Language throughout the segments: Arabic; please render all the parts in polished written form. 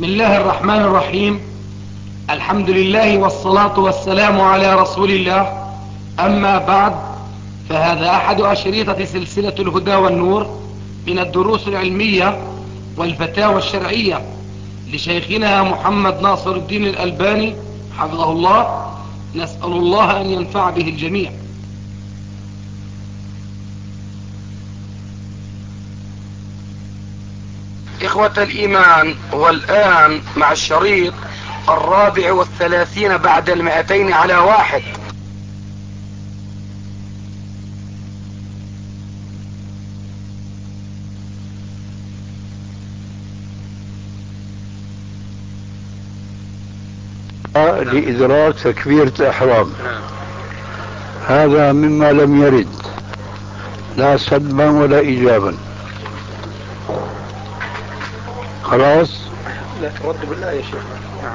بسم الله الرحمن الرحيم. الحمد لله والصلاة والسلام على رسول الله. أما بعد، فهذا أحد أشريطة سلسلة الهدى والنور من الدروس العلمية والفتاوى الشرعية لشيخنا محمد ناصر الدين الألباني حفظه الله. نسأل الله أن ينفع به الجميع. إخوة الإيمان، والآن مع الشريط 34 بعد 200 على 1. لإدراك تكبيرة إحرام، هذا مما لم يرد لا سلبا ولا إيجابا. خلاص؟ لا رد بالله يا شيخ. نعم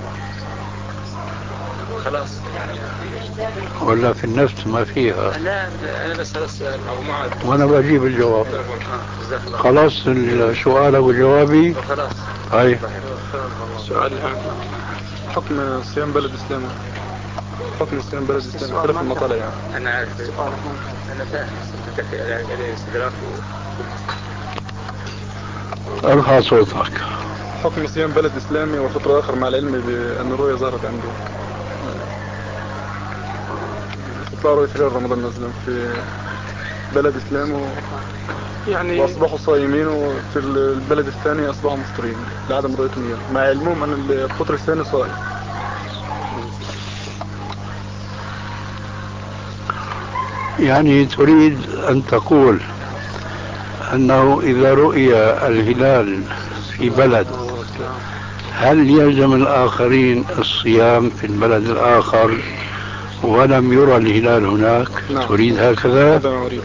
خلاص ولا في النفس ما فيها؟ لا أنا بس هذا السؤال أو معاذ وأنا بجيب الجواب. خلاص سؤالك وجوابي. خلاص هاي سؤال حكم صيام بلد إسلامي. حكم صيام بلد إسلامي اختلف المطالع يعني. أنا عارف أنا فاهم استدراك ارفع صوتك. حكم صيام بلد إسلامي وفطر آخر مع العلم بأن الرؤية ظهرت عنده. استطلاع رؤية خلال رمضان مثلا في بلد إسلامي يعني وأصبحوا صائمين، وفي البلد الثاني أصبحوا مفطرين لعدم رؤية الهلال مع علمهم أن الفطر الثاني صائم. يعني تريد أن تقول أنه إذا رؤي الهلال في بلد هل يلزم الآخرين الصيام في البلد الآخر ولم يرى الهلال هناك؟ نعم. تريد هكذا؟ هذا ما أريد.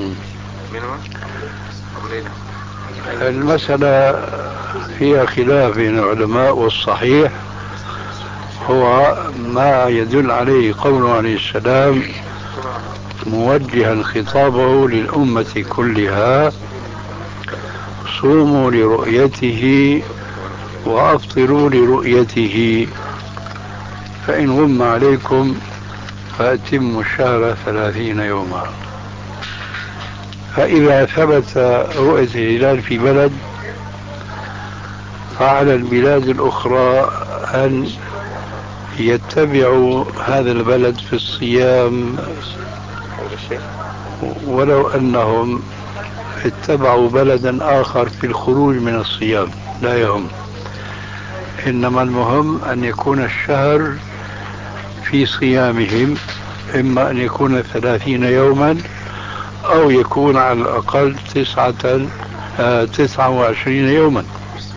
المسألة فيها خلاف بين العلماء، والصحيح هو ما يدل عليه قوله عليه السلام موجها خطابه للأمة كلها: صوموا لرؤيته وأفطروا لرؤيته، فإن غم عليكم فأتموا الشهر 30 يوما. فإذا ثبت رؤية الهلال في بلد فعلى البلاد الأخرى أن يتبعوا هذا البلد في الصيام، ولو أنهم اتبعوا بلدا آخر في الخروج من الصيام لا يهم. إنما المهم أن يكون الشهر في صيامهم، إما أن يكون 30 يوما أو يكون على الأقل 29 يوما.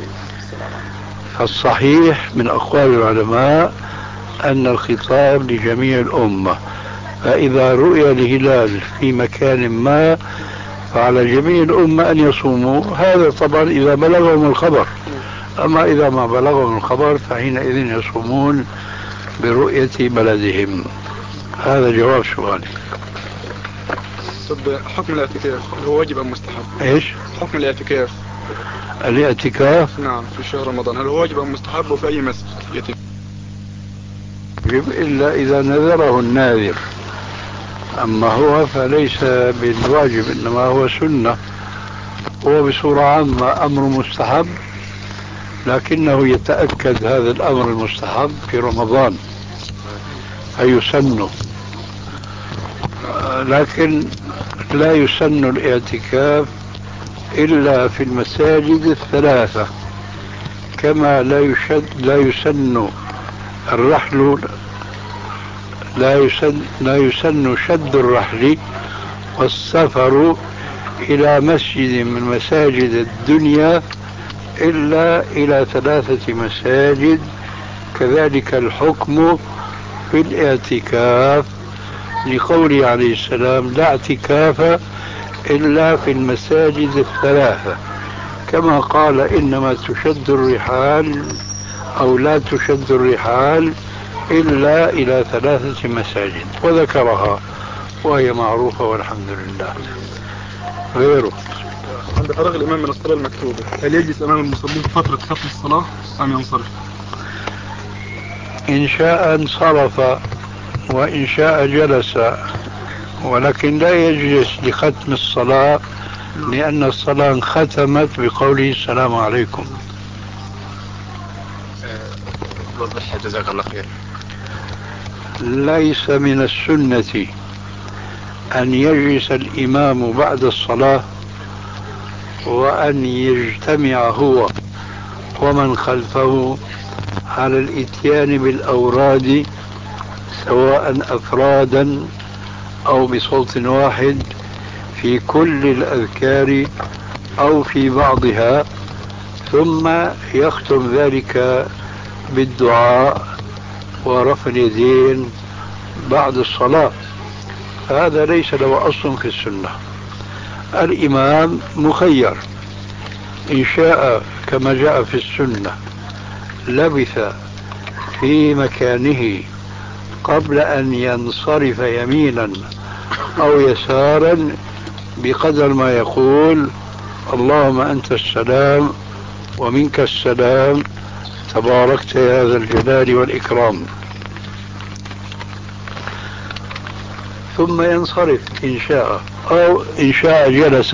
فالصحيح من أقوال العلماء أن الخطاب لجميع الأمة، فإذا رؤي الهلال في مكان ما فعلى جميع الأمة أن يصوموا. هذا طبعا إذا بلغهم الخبر، أما إذا ما بلغهم الخبر فحينئذ يصومون برؤية بلدهم. هذا جواب سؤالي. طب حكم الاعتكاف هو واجب أم مستحب؟ إيش؟ حكم الاعتكاف. الاعتكاف نعم في شهر رمضان هل هو واجب أم مستحب وفي أي مسجد يتم؟ إلا إذا نذره الناذر، أما هو فليس بالواجب، إنما هو سنة. هو بصورة عامة أمر مستحب، لكنه يتأكد هذا الأمر المستحب في رمضان فيسن، لكن لا يسن الاعتكاف إلا في المساجد الثلاثة، كما لا يسن الرحل، لا يسن شد الرحل والسفر إلى مسجد من مساجد الدنيا إلا إلى 3 مساجد. كذلك الحكم في الاعتكاف، لقوله عليه السلام: لا اعتكاف إلا في المساجد الثلاثة، كما قال: إنما تشد الرحال أو لا تشد الرحال إلا إلى 3 مساجد، وذكرها وهي معروفة والحمد لله. غيره عند فراغ الإمام من الصلاة المكتوبة هل يجلس أمام المصلين فترة ختم الصلاة أم ينصرف؟ إن شاء انصرف وإن شاء جلس، ولكن لا يجلس لختم الصلاة لأن الصلاة ختمت بقوله السلام عليكم. وضح جزاك الله خير. ليس من السنة أن يجلس الإمام بعد الصلاة وأن يجتمع هو ومن خلفه على الإتيان بالأوراد سواء أفرادا أو بصوت واحد في كل الأذكار أو في بعضها، ثم يختم ذلك بالدعاء ورفع اليدين بعد الصلاة. هذا ليس له أصل في السنة. الإمام مخير، إن شاء كما جاء في السنة لبث في مكانه قبل أن ينصرف يمينا أو يسارا بقدر ما يقول اللهم أنت السلام ومنك السلام تباركت يا ذا الجلال والإكرام، ثم ينصرف إن شاء، أو إن شاء جلس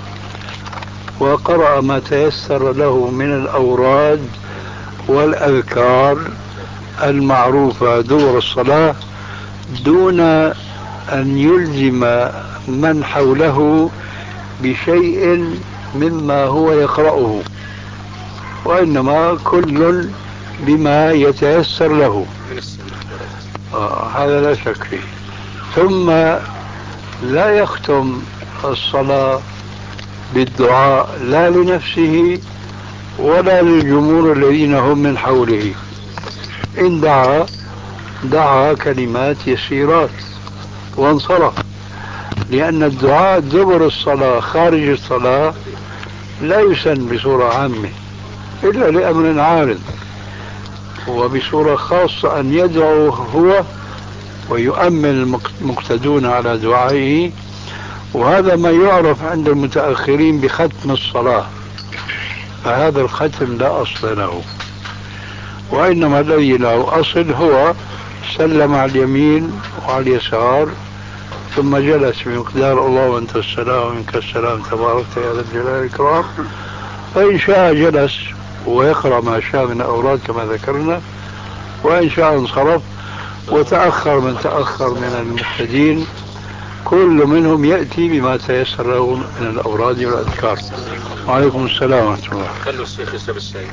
وقرأ ما تيسر له من الأوراد والأذكار المعروفة دور الصلاة دون أن يلزم من حوله بشيء مما هو يقرأه، وإنما كل بما يتيسر له. هذا لا شك فيه. ثم لا يختم الصلاة بالدعاء لا لنفسه ولا للجمهور الذين هم من حوله. إن دعا كلمات يسيرات وانصرف، لأن الدعاء دبر الصلاة خارج الصلاة لا يسن بصورة عامة إلا لأمر عارض، وبصورة خاصة أن يدعو هو ويؤمن المقتدون على دعائه، وهذا ما يعرف عند المتأخرين بختم الصلاة. فهذا الختم لا أصل له، وإنما الذي له أصل هو سلم على اليمين وعلى اليسار ثم جلس بمقدار الله وأنت السلام ومنك السلام تباركت يا ذا الجلال والإكرام، فإن شاء جلس ويقرأ ما شاء من أوراد كما ذكرنا، وإن شاء انصرف. وتأخر من تأخر من المقتدين كل منهم يأتي بما تيسر له من الأوراد والأذكار. وعليكم السلام ورحمة الله. خلوا الشيخ يشرب الشاي.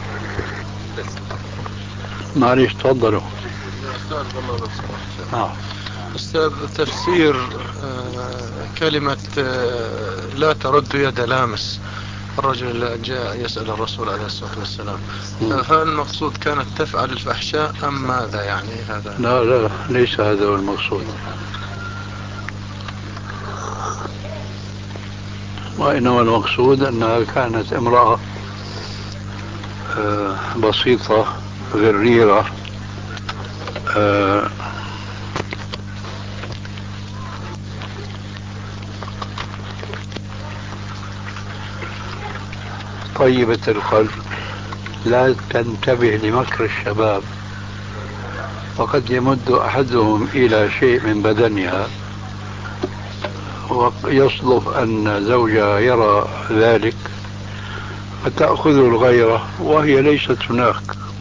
معليش تفضلوا. أستاذ، تفسير كلمة لا ترد يد لامس، الرجل جاء يسأل الرسول عليه الصلاة والسلام، هل المقصود كانت تفعل الفحشاء أم ماذا يعني هذا؟ لا ليس هذا هو المقصود، وإنما المقصود أنها كانت امرأة بسيطة غريرة طيبة القلب لا تنتبه لمكر الشباب، وقد يمد أحدهم إلى شيء من بدنها ويصدف أن زوجها يرى ذلك فتأخذ الغيرة وهي ليست هناك،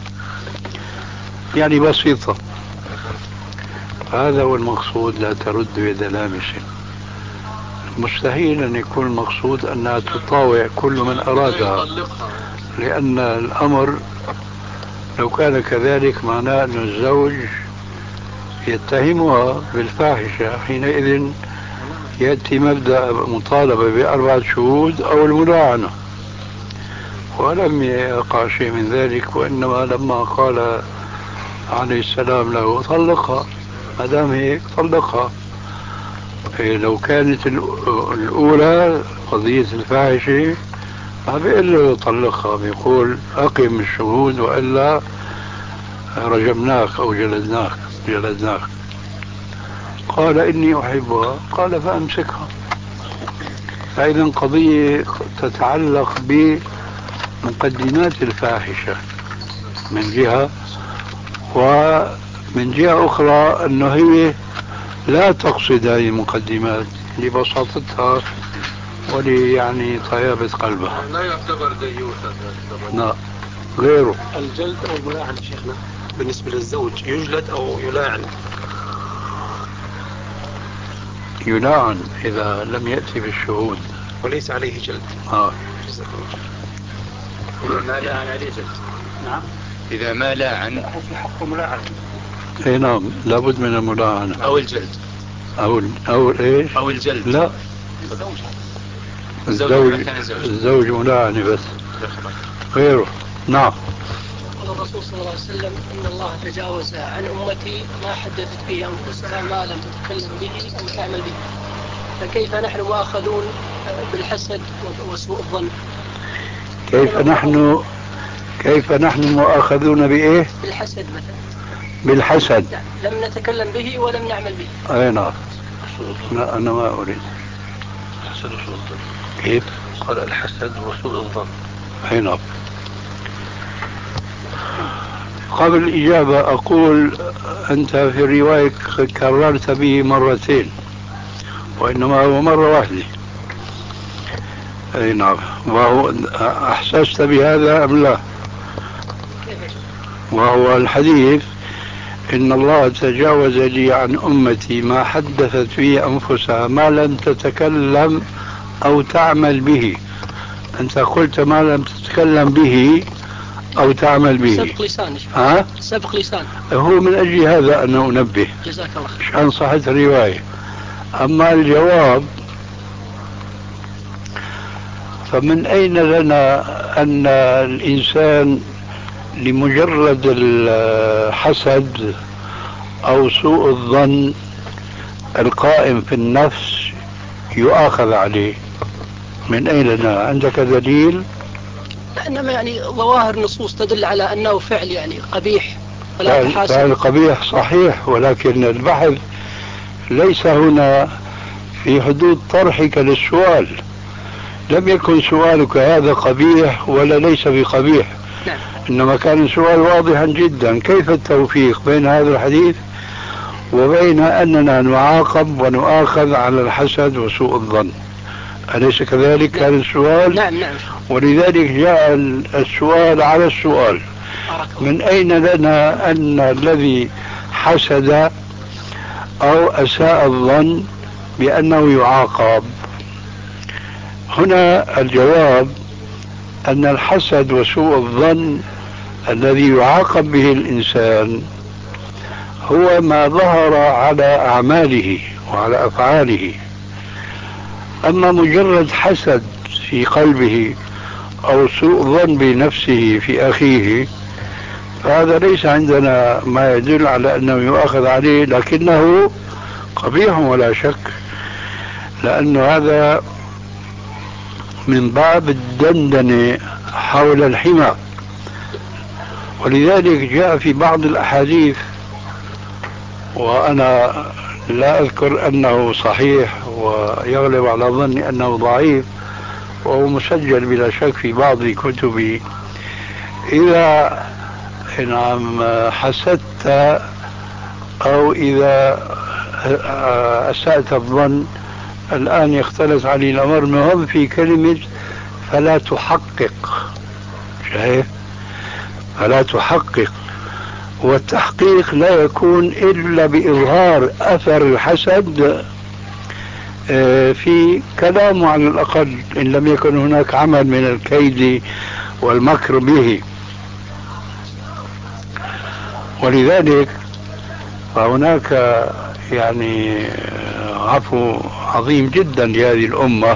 يعني بسيطة. هذا هو المقصود، لا ترد يد لامس. مستحيل أن يكون المقصود أنها تطاوع كل من أرادها، لأن الأمر لو كان كذلك معناه أن الزوج يتهمها بالفاحشة، حينئذ يأتي مبدأ مطالبة ب4 شهود أو الملاعنة، ولم يقع شيء من ذلك. وإنما لما قال عليه السلام له طلقها، ما دام هيك طلقها. لو كانت الأولى قضية الفاحشة ما بيقول له طلقها، بيقول أقم الشهود وإلا رجمناك أو جلدناك. قال إني أحبها، قال فأمسكها. فإذا قضية تتعلق بمقدمات الفاحشة من جهة، ومن جهة أخرى أنه هي لا تقصد هذه المقدمات لبساطتها يعني طيابة قلبها. لا يعتبر ديوثا. لا غيره. الجلد أو الملاعنة شيخنا بالنسبة للزوج يجلد أو يلاعن؟ يلاعن إذا لم يأتي بالشهود وليس عليه جلد. إذا ما لاعن عليه جلد. نعم. إذا ما لاعن في حق ملاعنة. اي نعم لابد من الملاعنة أو الجلد أو إيش؟ أو الجلد. لا الزوج ملاعنة بس غيره. نعم. قال الرسول صلى الله عليه وسلم إن الله تجاوز عن أمتي ما حدثت به أنفسها ما لم تتكلم به أو تعمل به، فكيف نحن مؤاخذون بالحسد وسوء الظن؟ كيف نحن مؤاخذون بإيه؟ بالحسد مثلا. بالحسد. لم نتكلم به ولم نعمل به. أي نعم. لا أنا ما أريد. الحسد وسوء الظن. كيف؟ قال الحسد وسوء الظن. أي نعم. قبل الإجابة أقول أنت في الرواية كررت به مرتين وإنما هو مرة واحدة. أي نعم. وهو أحسست بهذا أم لا؟ وهو الحديث إن الله تجاوز لي عن أمتي ما حدثت فيه أنفسها ما لم تتكلم أو تعمل به. أنت قلت ما لم تتكلم به أو تعمل به. سبق لسان. سبق لسان. هو من أجل هذا أنا أنبه. جزاك الله خير. عشان صحة الرواية. أما الجواب فمن أين لنا أن الإنسان لمجرد الحسد أو سوء الظن القائم في النفس يؤاخذ عليه؟ من أين لنا؟ عندك دليل؟ إنما يعني ظواهر نصوص تدل على أنه فعل يعني قبيح ولا تحاسب. فعل قبيح صحيح، ولكن البحث ليس هنا في حدود طرحك للسؤال. لم يكن سؤالك هذا قبيح ولا ليس بقبيح. نعم. إنما كان السؤال واضحا جدا. كيف التوفيق بين هذا الحديث وبين أننا نعاقب ونؤاخذ على الحسد وسوء الظن؟ أليس كذلك؟ نعم. كان السؤال. نعم. ولذلك جاء السؤال على السؤال. من أين لنا أن الذي حسد أو أساء الظن بأنه يعاقب؟ هنا الجواب أن الحسد وسوء الظن الذي يعاقب به الإنسان هو ما ظهر على أعماله وعلى أفعاله. أما مجرد حسد في قلبه أو سوء ظن بنفسه في أخيه فهذا ليس عندنا ما يدل على أنه يؤاخذ عليه، لكنه قبيح ولا شك، لأن هذا من باب الدندنة حول الحمى. ولذلك جاء في بعض الأحاديث، وأنا لا أذكر أنه صحيح ويغلب على ظني أنه ضعيف، وهو مسجل بلا شك في بعض كتبي: إذا حسدت أو إذا أسأت الظن، الآن يختلط علي الأمر مهم في كلمة فلا تحقق. شايف؟ فلا تحقق، والتحقيق لا يكون إلا بإظهار أثر الحسد في كلامه على الأقل، إن لم يكن هناك عمل من الكيد والمكر به. ولذلك فهناك يعني عفو عظيم جدا لهذه الأمة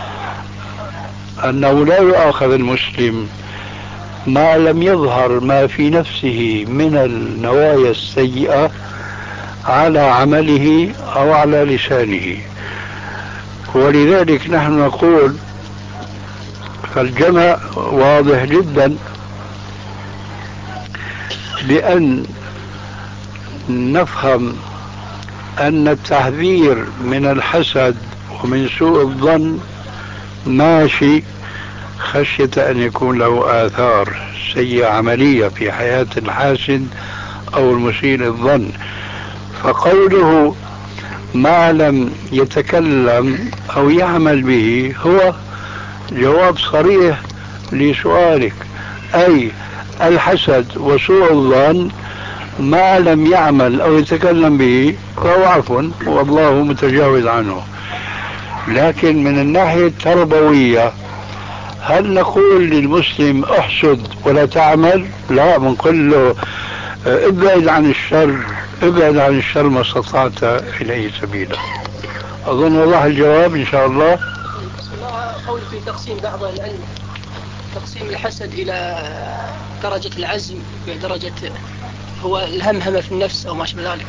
أنه لا يؤاخذ المسلم ما لم يظهر ما في نفسه من النوايا السيئة على عمله أو على لسانه. ولذلك نحن نقول فالجمع واضح جدا بأن نفهم أن التحذير من الحسد ومن سوء الظن ماشي خشية أن يكون له آثار سيئة عملية في حياة الحاسد أو المسيء الظن. فقوله ما لم يتكلم أو يعمل به هو جواب صريح لسؤالك، أي الحسد وسوء الظن ما لم يعمل أو يتكلم به فهو عفو والله متجاوز عنه. لكن من الناحية التربوية هل نقول للمسلم احسد ولا تعمل؟ لا، بنقول له ابعد عن الشر، ابعد عن الشر ما استطعت إليه سبيلا. أظن وضح الجواب إن شاء الله. قول في تقسيم بعض العلم، تقسيم الحسد إلى درجة العزم بدرجة هو الهمهمة في النفس أو ما شابه ذلك،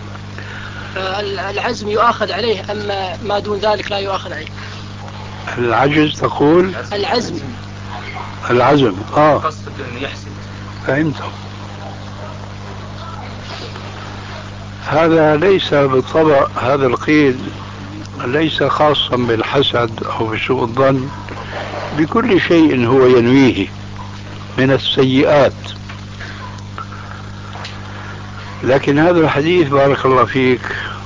فالعزم يؤاخذ عليه أما ما دون ذلك لا يؤاخذ عليه. العجز تقول؟ العزم قصد أن يحسد. فهمت. هذا ليس بالطبع، هذا القيد ليس خاصا بالحسد أو بسوء الظن، بكل شيء هو ينويه من السيئات. لكن هذا الحديث بارك الله فيك،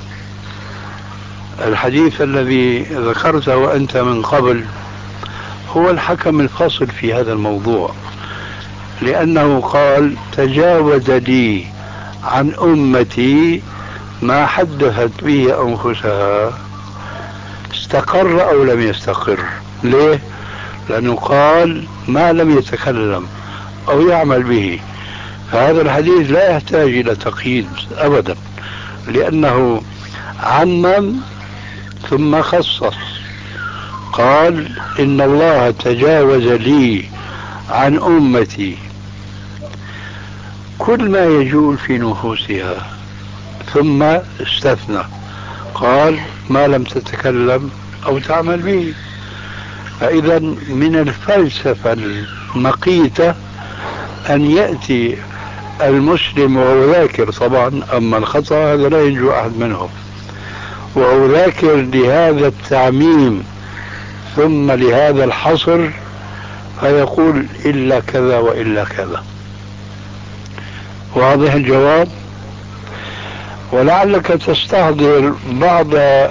الحديث الذي ذكرته أنت من قبل هو الحكم الفصل في هذا الموضوع، لأنه قال تجاوز لي عن أمتي ما حدثت به أنفسها. استقر أو لم يستقر؟ ليه؟ لأنه قال ما لم يتكلم أو يعمل به. فهذا الحديث لا يحتاج إلى تقييد أبدا، لأنه عمم ثم خصص. قال إن الله تجاوز لي عن أمتي كل ما يجول في نفوسها، ثم استثنى قال ما لم تتكلم أو تعمل به. فإذا من الفلسفة المقيتة أن يأتي المسلم وهو ذاكر طبعا، أما الخطأ هذا لا ينجو أحد منهم، وهو ذاكر لهذا التعميم ثم لهذا الحصر، فيقول إلا كذا وإلا كذا. واضح الجواب؟ ولعلك تستحضر بعض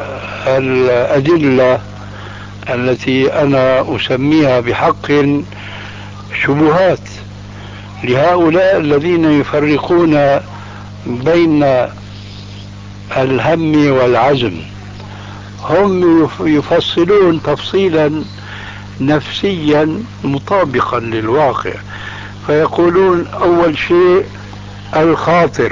الأدلة التي أنا أسميها بحق شبهات لهؤلاء الذين يفرقون بين الهم والعزم. هم يفصلون تفصيلا نفسيا مطابقا للواقع، فيقولون أول شيء الخاطر،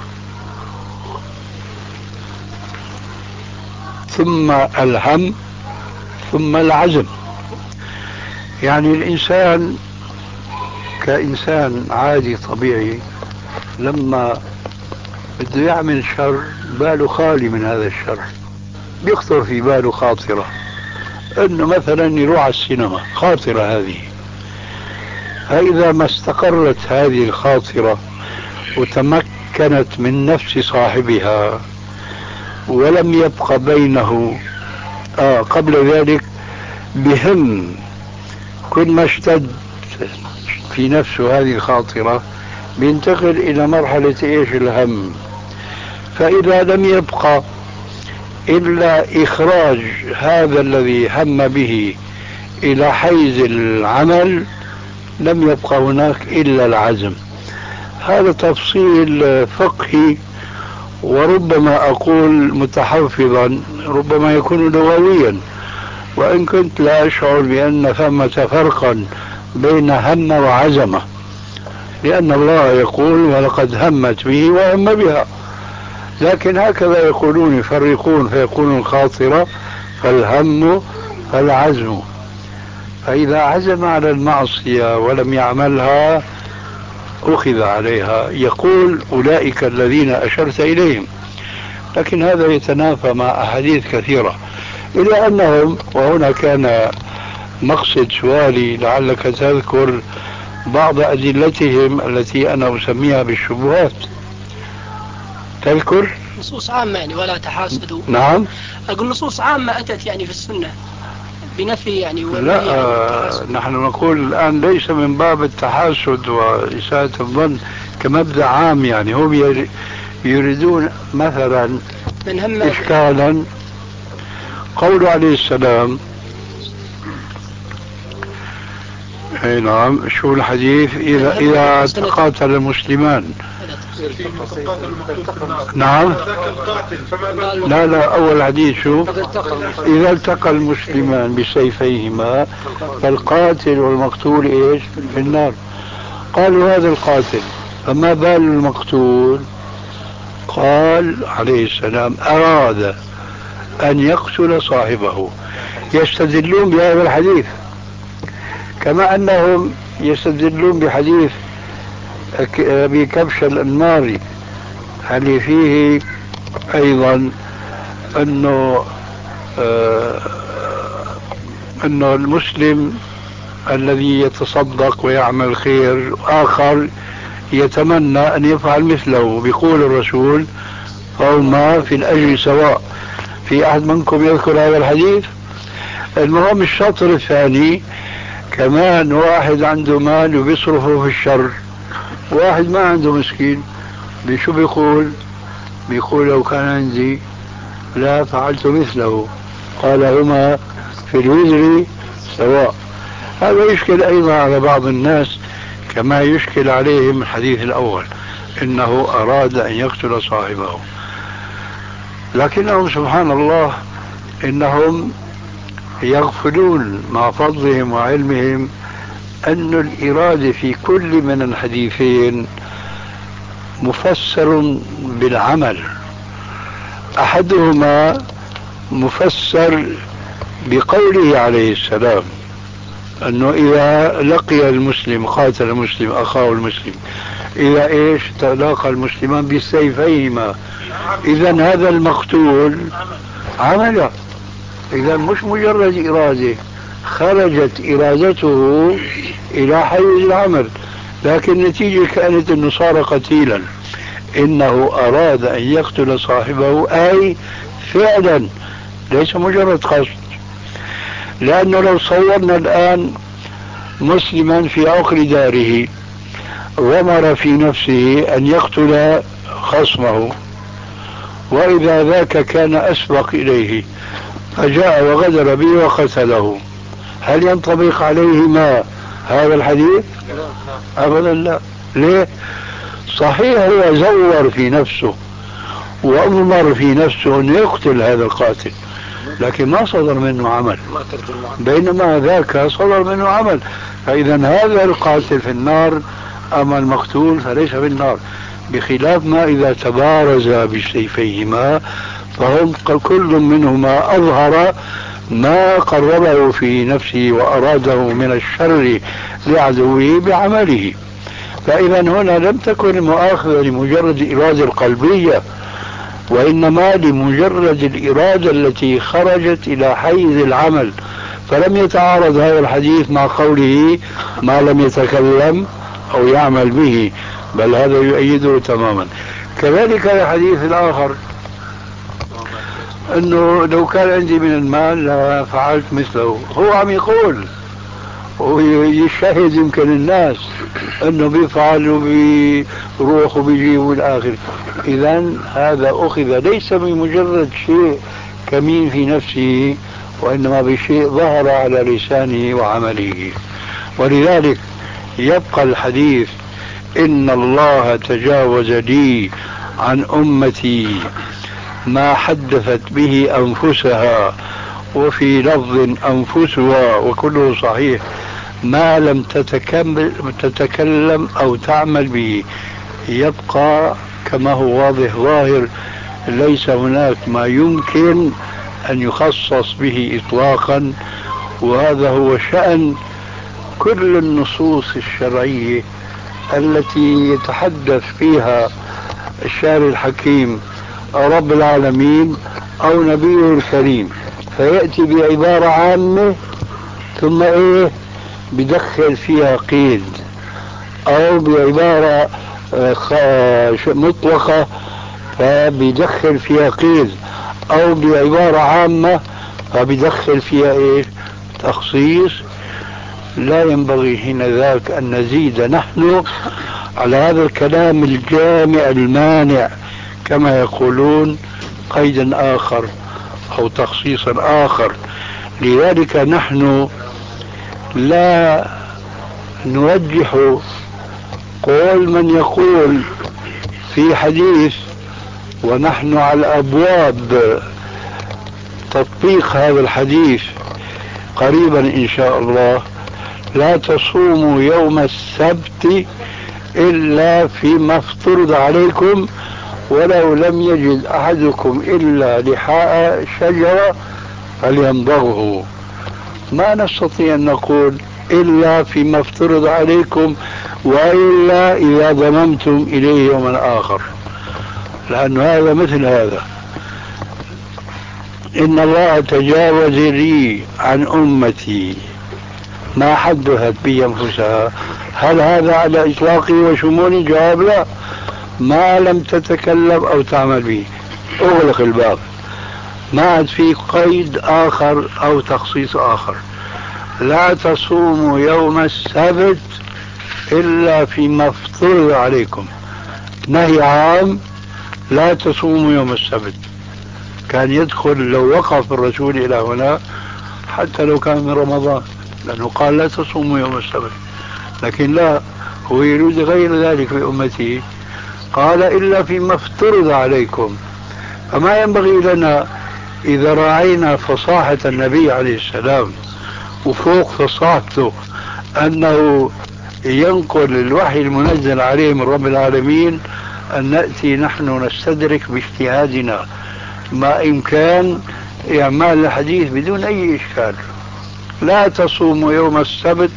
ثم الهم، ثم العزم. يعني الإنسان كإنسان عادي طبيعي لما بده يعمل شر باله خالي من هذا الشر، بيخطر في باله خاطرة انه مثلا يروح على السينما، خاطرة هذه. فإذا ما استقرت هذه الخاطرة وتمكنت من نفس صاحبها ولم يبقى بينه قبل ذلك بهم، كل ما اشتد في نفسه هذه الخاطرة بينتقل إلى مرحلة إيش؟ الهم. فإذا لم يبقى إلا إخراج هذا الذي هم به إلى حيز العمل، لم يبقى هناك إلا العزم. هذا تفصيل فقهي، وربما أقول متحفظا، ربما يكون لغويا، وإن كنت لا أشعر بأن ثمة فرقا بين هم وعزمة، لأن الله يقول ولقد همت به وهم بها. لكن هكذا يقولون، يفرقون فيقولون الخاطرة فالهم فالعزم. فإذا عزم على المعصية ولم يعملها أخذ عليها. يقول أولئك الذين أشرت إليهم، لكن هذا يتنافى مع أحاديث كثيرة، إلى أنهم، وهنا كان مقصد سؤالي، لعلك تذكر بعض أدلتهم التي أنا أسميها بالشبهات. تذكر نصوص عامة يعني ولا تحاسدوا. نعم، أقول نصوص عامة أتت يعني في السنة بنفي يعني لا نحن نقول الآن ليس من باب التحاسد وإساءة الظن كمبدأ عام، يعني هم يريدون مثلا من هم إشكالا قول عليه السلام. اي نعم، شو الحديث؟ إذا تقاتل المسلمان. نعم لا أول حديث شو؟ إذا التقى المسلمان بسيفيهما فالقاتل والمقتول إيش؟ في النار. قالوا هذا القاتل، فما بال المقتول؟ قال عليه السلام أراد أن يقتل صاحبه. يستدلون بهذا الحديث كما أنهم يستدلون بحديث أبي كبش الأنماري اللي فيه أيضا أنه المسلم الذي يتصدق ويعمل خير آخر يتمنى أن يفعل مثله، بيقول الرسول فهما في الأجر سواء. في أحد منكم يذكر هذا الحديث؟ المهم الشطر الثاني كمان واحد عنده مال وبيصرفه في الشر، واحد ما عنده مسكين، بشو بيقول لو كان عندي لا فعلت مثله. قال هما في الوزر سواء. هذا يشكل أيضا على بعض الناس كما يشكل عليهم الحديث الأول إنه أراد أن يقتل صاحبه، لكنهم سبحان الله إنهم يغفلون مع فضلهم وعلمهم أن الإرادة في كل من الحديثين مفسر بالعمل. أحدهما مفسر بقوله عليه السلام أنه إذا لقي المسلم قاتل المسلم أخاه المسلم، إذا إيش تلاقى المسلمان بسيفيهما، إذا هذا المقتول عمله، إذا مش مجرد إرادة، خرجت إرادته إلى حيز العمل، لكن النتيجة كانت أنه صار قتيلا. إنه أراد أن يقتل صاحبه أي فعلا ليس مجرد قصد. لأنه لو صورنا الآن مسلما في عقر داره غمر في نفسه أن يقتل خصمه، وإذا ذاك كان أسبق إليه فجاء وغدر به وقتله، هل ينطبق عليهما هذا الحديث؟ أبدا لا. ليه؟ صحيح هو زور في نفسه وأضمر في نفسه أن يقتل هذا القاتل، لكن ما صدر منه عمل، بينما ذاك صدر منه عمل. فإذا هذا القاتل في النار أما المقتول فليس في النار، بخلاف ما إذا تبارز بسيفيهما فهم كل منهما أظهر ما قربه في نفسه وأراده من الشر لعدوه بعمله. فإذا هنا لم تكن المؤاخذة لمجرد الإرادة القلبية، وإنما لمجرد الإرادة التي خرجت إلى حيز العمل، فلم يتعارض هذا الحديث مع قوله ما لم يتكلم أو يعمل به، بل هذا يؤيده تماما. كذلك الحديث الآخر أنه لو كان عندي من المال لفعلت مثله، هو عم يقول ويشهد يمكن الناس أنه بيفعل وبيروح وبيجي والآخر. إذن هذا أخذ ليس بمجرد شيء كمين في نفسه، وإنما بشيء ظهر على لسانه وعمله. ولذلك يبقى الحديث إن الله تجاوز لي عن أمتي ما حدثت به أنفسها، وفي لفظ أنفسها، وكله صحيح، ما لم تتكلم أو تعمل به. يبقى كما هو واضح ظاهر، ليس هناك ما يمكن أن يخصص به إطلاقا، وهذا هو شأن كل النصوص الشرعية التي يتحدث فيها الشارع الحكيم أو رب العالمين أو نبيه الكريم، فيأتي بعبارة عامة ثم بدخل فيها قيد، أو بعبارة مطلقة فبيدخل فيها قيد، أو بعبارة عامة فبيدخل فيها تخصيص لا ينبغي حينذاك أن نزيد نحن على هذا الكلام الجامع المانع كما يقولون قيدا آخر أو تخصيصا آخر. لذلك نحن لا نرجح قول من يقول في حديث ونحن على أبواب تطبيق هذا الحديث قريبا إن شاء الله: لا تصوموا يوم السبت إلا فيما افترض عليكم ولو لم يجد أحدكم إلا لحاء شجرة فليمضغه. ما نستطيع أن نقول إلا فيما افترض عليكم وإلا إذا ضممتم إليه يوما آخر، لأن هذا مثل هذا. إن الله تجاوز لي عن أمتي ما حدثت به أنفسها. هل هذا على إطلاقه وشموله؟ جواب لا، ما لم تتكلم أو تعمل به. أغلق الباب، ما عاد في قيد آخر أو تخصيص آخر. لا تصوموا يوم السبت إلا فيما افترض عليكم. نهي عام: لا تصوموا يوم السبت. كان يدخل لو وقف الرسول إلى هنا حتى لو كان من رمضان، لأنه قال لا تصوموا يوم السبت، لكن لا، هو يريد غير ذلك في أمته، قال إلا فيما افترض عليكم. فما ينبغي لنا إذا راعينا فصاحة النبي عليه السلام وفوق فصاحته أنه ينقل الوحي المنزل عليه من رب العالمين أن نأتي نحن نستدرك باجتهادنا ما إمكان إعمال الحديث بدون أي إشكال. لا تصوموا يوم السبت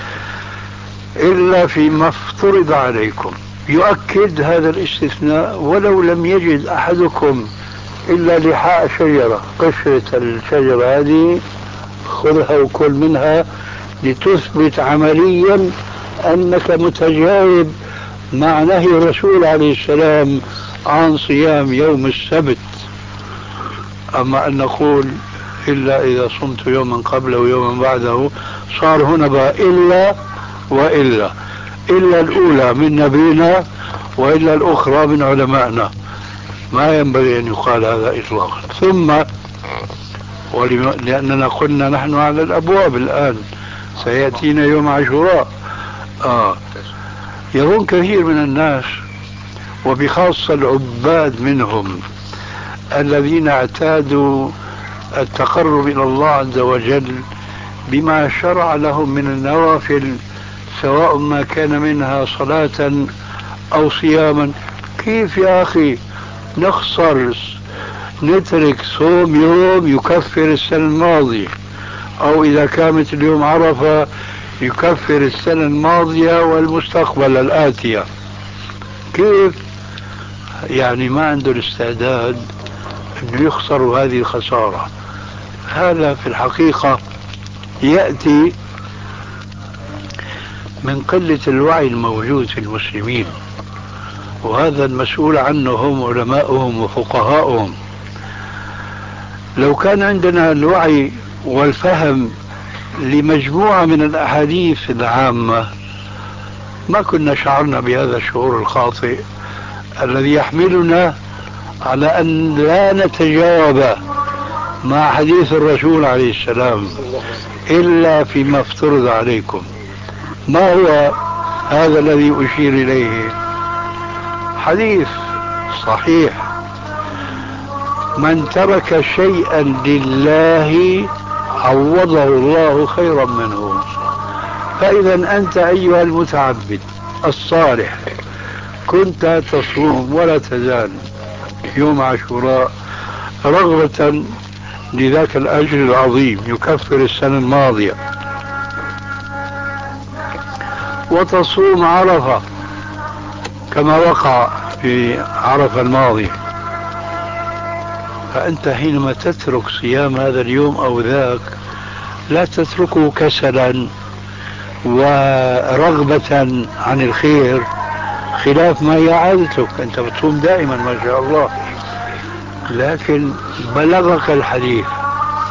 إلا فيما افترض عليكم. يؤكد هذا الاستثناء: ولو لم يجد أحدكم إلا لحاء شجرة. قشرة الشجرة هذه خذها وكل منها لتثبت عمليا أنك متجاوب مع نهي الرسول عليه السلام عن صيام يوم السبت. أما أن نقول إلا إذا صمت يوما قبله ويوما بعده، صار هنا بقى إلا وإلا، إلا الأولى من نبينا وإلا الأخرى من علمائنا. ما ينبغي أن يقال هذا إطلاقا. ثم لأننا قلنا نحن على الأبواب الآن، سيأتينا يوم عاشوراء. يظن كثير من الناس وبخاصة العباد منهم الذين اعتادوا التقرب إلى الله عز وجل بما شرع لهم من النوافل، سواء ما كان منها صلاة أو صياما. كيف يا أخي نخسر نترك صوم يوم يكفر السنة الماضية، أو إذا كانت اليوم عرفة يكفر السنة الماضية والمستقبل الآتية؟ كيف يعني ما عنده الاستعداد أنه يخسر هذه الخسارة؟ هذا في الحقيقة يأتي من قلة الوعي الموجود في المسلمين، وهذا المسؤول عنه هم علماؤهم وفقهاؤهم. لو كان عندنا الوعي والفهم لمجموعة من الأحاديث العامة ما كنا شعرنا بهذا الشعور الخاطئ الذي يحملنا على أن لا نتجاوب مع حديث الرسول عليه السلام إلا فيما افترض عليكم. ما هو هذا الذي أشير إليه؟ حديث صحيح: من ترك شيئا لله عوضه الله خيرا منه. فإذا أنت أيها المتعبد الصالح كنت تصوم ولا تزال يوم عاشوراء رغبة لذاك الأجر العظيم يكفر السنة الماضية، وتصوم عرفة كما وقع في عرفة الماضية، فأنت حينما تترك صيام هذا اليوم أو ذاك لا تتركه كسلا ورغبة عن الخير خلاف ما هي عادتك. أنت بتصوم دائما ما شاء الله، لكن بلغك الحديث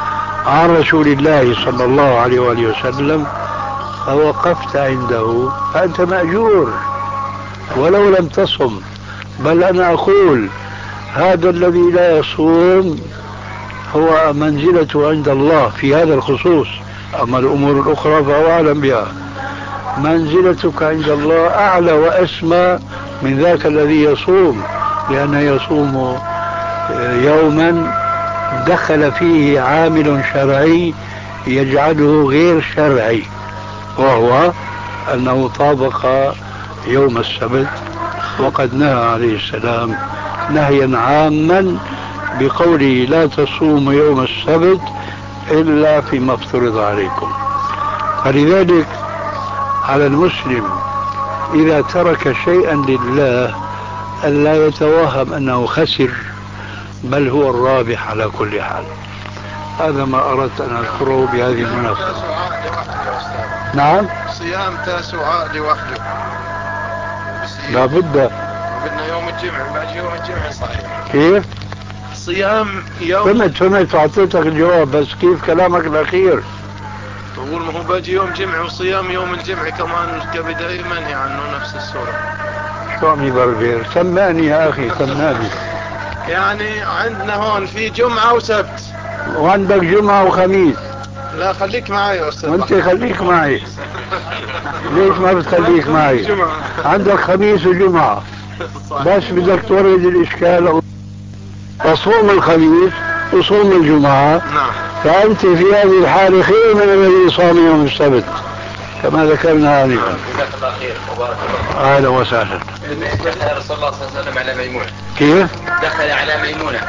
عن رسول الله صلى الله عليه وآله وسلم فوقفت عنده فأنت مأجور ولو لم تصم. بل أنا أقول هذا الذي لا يصوم هو منزلته عند الله في هذا الخصوص، أما الأمور الأخرى فهو أعلم بها. منزلتك عند الله أعلى وأسمى من ذاك الذي يصوم، لأنه يصوم يوما دخل فيه عامل شرعي يجعله غير شرعي، وهو أنه طابق يوم السبت، وقد نهى عليه السلام نهيا عاما بقوله لا تصوموا يوم السبت إلا فيما افترض عليكم. فلذلك على المسلم إذا ترك شيئا لله ألا يتوهم أنه خسر، بل هو الرابح على كل حال. هذا ما أردت أن أذكره بهذه المناسبة. نعم، صيام تاسوعاء لوحده لا بد. بدنا يوم الجمعة، بعد يوم الجمعة صحيح. كيف؟ صيام يوم. فهمت أعطيتك الجواب، بس كيف كلامك الأخير؟ تقول ما هو باجي يوم جمعة وصيام يوم الجمعة كمان كبداية منهي عنه نفس الصورة. شو عم يبربر؟ سمعني يا أخي، سمعني. يعني عندنا هون في جمعة وسبت، وعندك جمعة وخميس. لا خليك معي يا أستاذ. وانت خليك معي. ليش ما بتخليك معي؟ عندك خميس وجمعة، بس بدك تورد الإشكال. وصوم الخميس وصوم الجمعة. نعم. فأنت في هذه الحالة خير من الذي صام يوم السبت كما ذكرنا آنفا. جزاك الله خير وبارك الله. أهلا وسهلا. دخل رسول الله صلى الله عليه وسلم على ميمونة. كيف؟ دخل على ميمونة.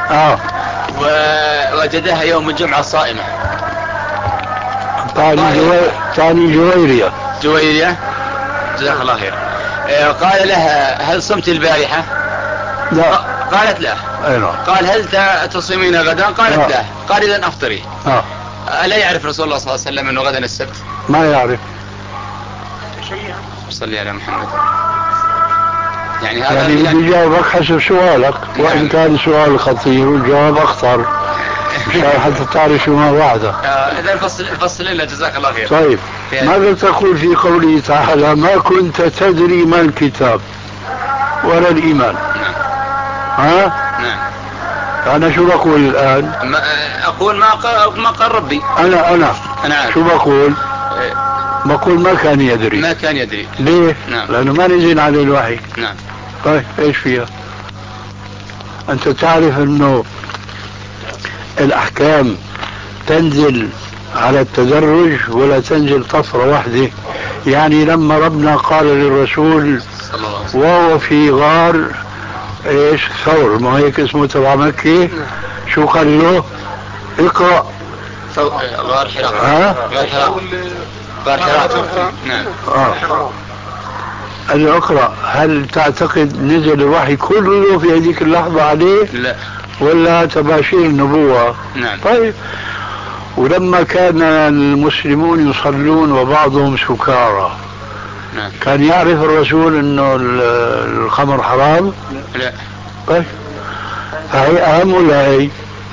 ووجدها يوم الجمعة صائمة. ثاني جويرية. جويرية. جزاك الله خير. قال لها هل صمت البارحة؟ لا. قالت لا. قال هل تصومين غدا؟ قالت لا. قال إذن أفطري. ألا يعرف رسول الله صلى الله عليه وسلم أنه غدا السبت؟ ما يعرف. صلي على محمد. يعني هذا يعني بيجاوبك حسب سؤالك، وإن كان سؤال خطير والجواب أخطر مشان حتى تعرف شو ما بعده. إذا فصل لنا جزاك الله خير. طيب ماذا تقول في قوله تعالى ما كنت تدري ما الكتاب ولا الإيمان؟ ها؟ نعم. أنا شو بقول الآن؟ أقول ما قال ربي. أنا شو بقول؟ بقول ما كان يدري. ما كان يدري. ليه؟ نعم. لأنه ما نزل عليه الوحي. نعم. طيب ايش فيها؟ أنت تعرف أنه الأحكام تنزل على التدرج ولا تنزل طفرة واحدة. يعني لما ربنا قال للرسول وهو في غار ايش ثور، ما هيك اسمه تبع مكة، شو قال له؟ اقرأ. غار حراء. غار حراء. نعم. قال له اقرأ. هل تعتقد نزل الوحي كله في هذيك اللحظة عليه؟ لا. ولا تباشير النبوة؟ نعم. طيب ولما كان المسلمون يصلون وبعضهم سكارى، نعم. كان يعرف الرسول انه الخمر حرام؟ لا. طيب فهي اهم ولا هي؟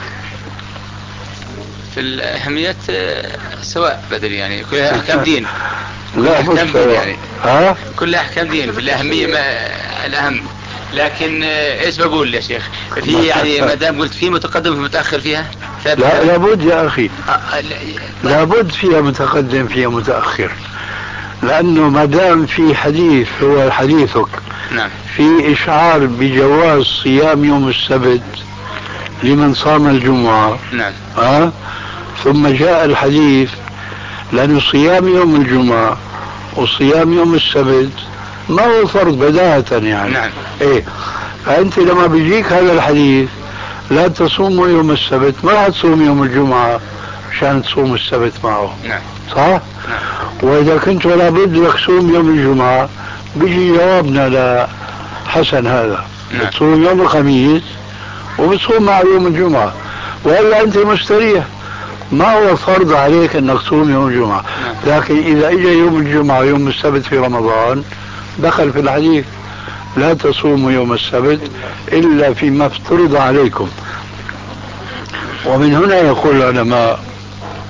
في الأهميات سواء بدل يعني كلها أحكام دين. لا مش سواء يعني. كلها أحكام دين في الأهمية الأهم. لكن ايش بقول يا شيخ؟ في يعني ما دام قلت في متقدم وفي متأخر فيها؟ لا لابد يا أخي. لابد فيها متقدم فيها متأخر، لأنه ما دام في حديث هو حديثك. نعم. في إشعار بجواز صيام يوم السبت لمن صام الجمعة. نعم. ثم جاء الحديث لأن صيام يوم الجمعة وصيام يوم السبت ما هو فرض بداهة يعني. نعم. إيه، فأنت لما بيجيك هذا الحديث لا تصوموا يوم السبت، ما هتصوم يوم الجمعة عشان تصوم السبت معه. نعم. صح؟ نعم. وإذا كنت ولا بد لك صوم يوم الجمعة بيجي جوابنا لحسن هذا. نعم. بتصوم يوم الخميس وبتصوم مع يوم الجمعة، وإلا أنت مستريح، ما هو فرض عليك أنك تصوم يوم الجمعة. نعم. لكن إذا إجا يوم الجمعة يوم السبت في رمضان دخل في الحديث لا تصوموا يوم السبت إلا فيما افترض عليكم. ومن هنا يقول العلماء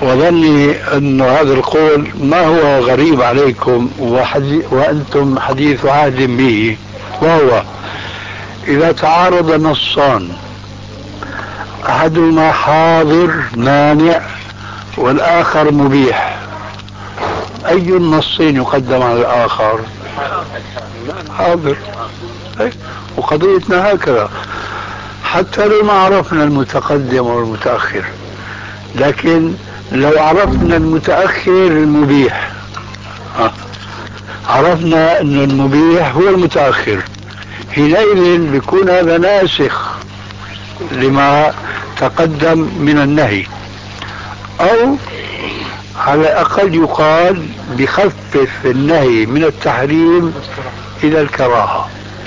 وظني أن هذا القول ما هو غريب عليكم وأنتم حديث عهد به، وهو إذا تعارض نصان أحدهما حاضر مانع والآخر مبيح، أي النصين يقدم على الآخر؟ حاضر. وقضيتنا هكذا حتى لو ما عرفنا المتقدم والمتأخر، لكن لو عرفنا المتأخر المبيح عرفنا أن المبيح هو المتأخر، حينئذ بيكون هذا ناسخ لما تقدم من النهي، أو على الأقل يقال بخفف النهي من التحريم إلى الكراهة،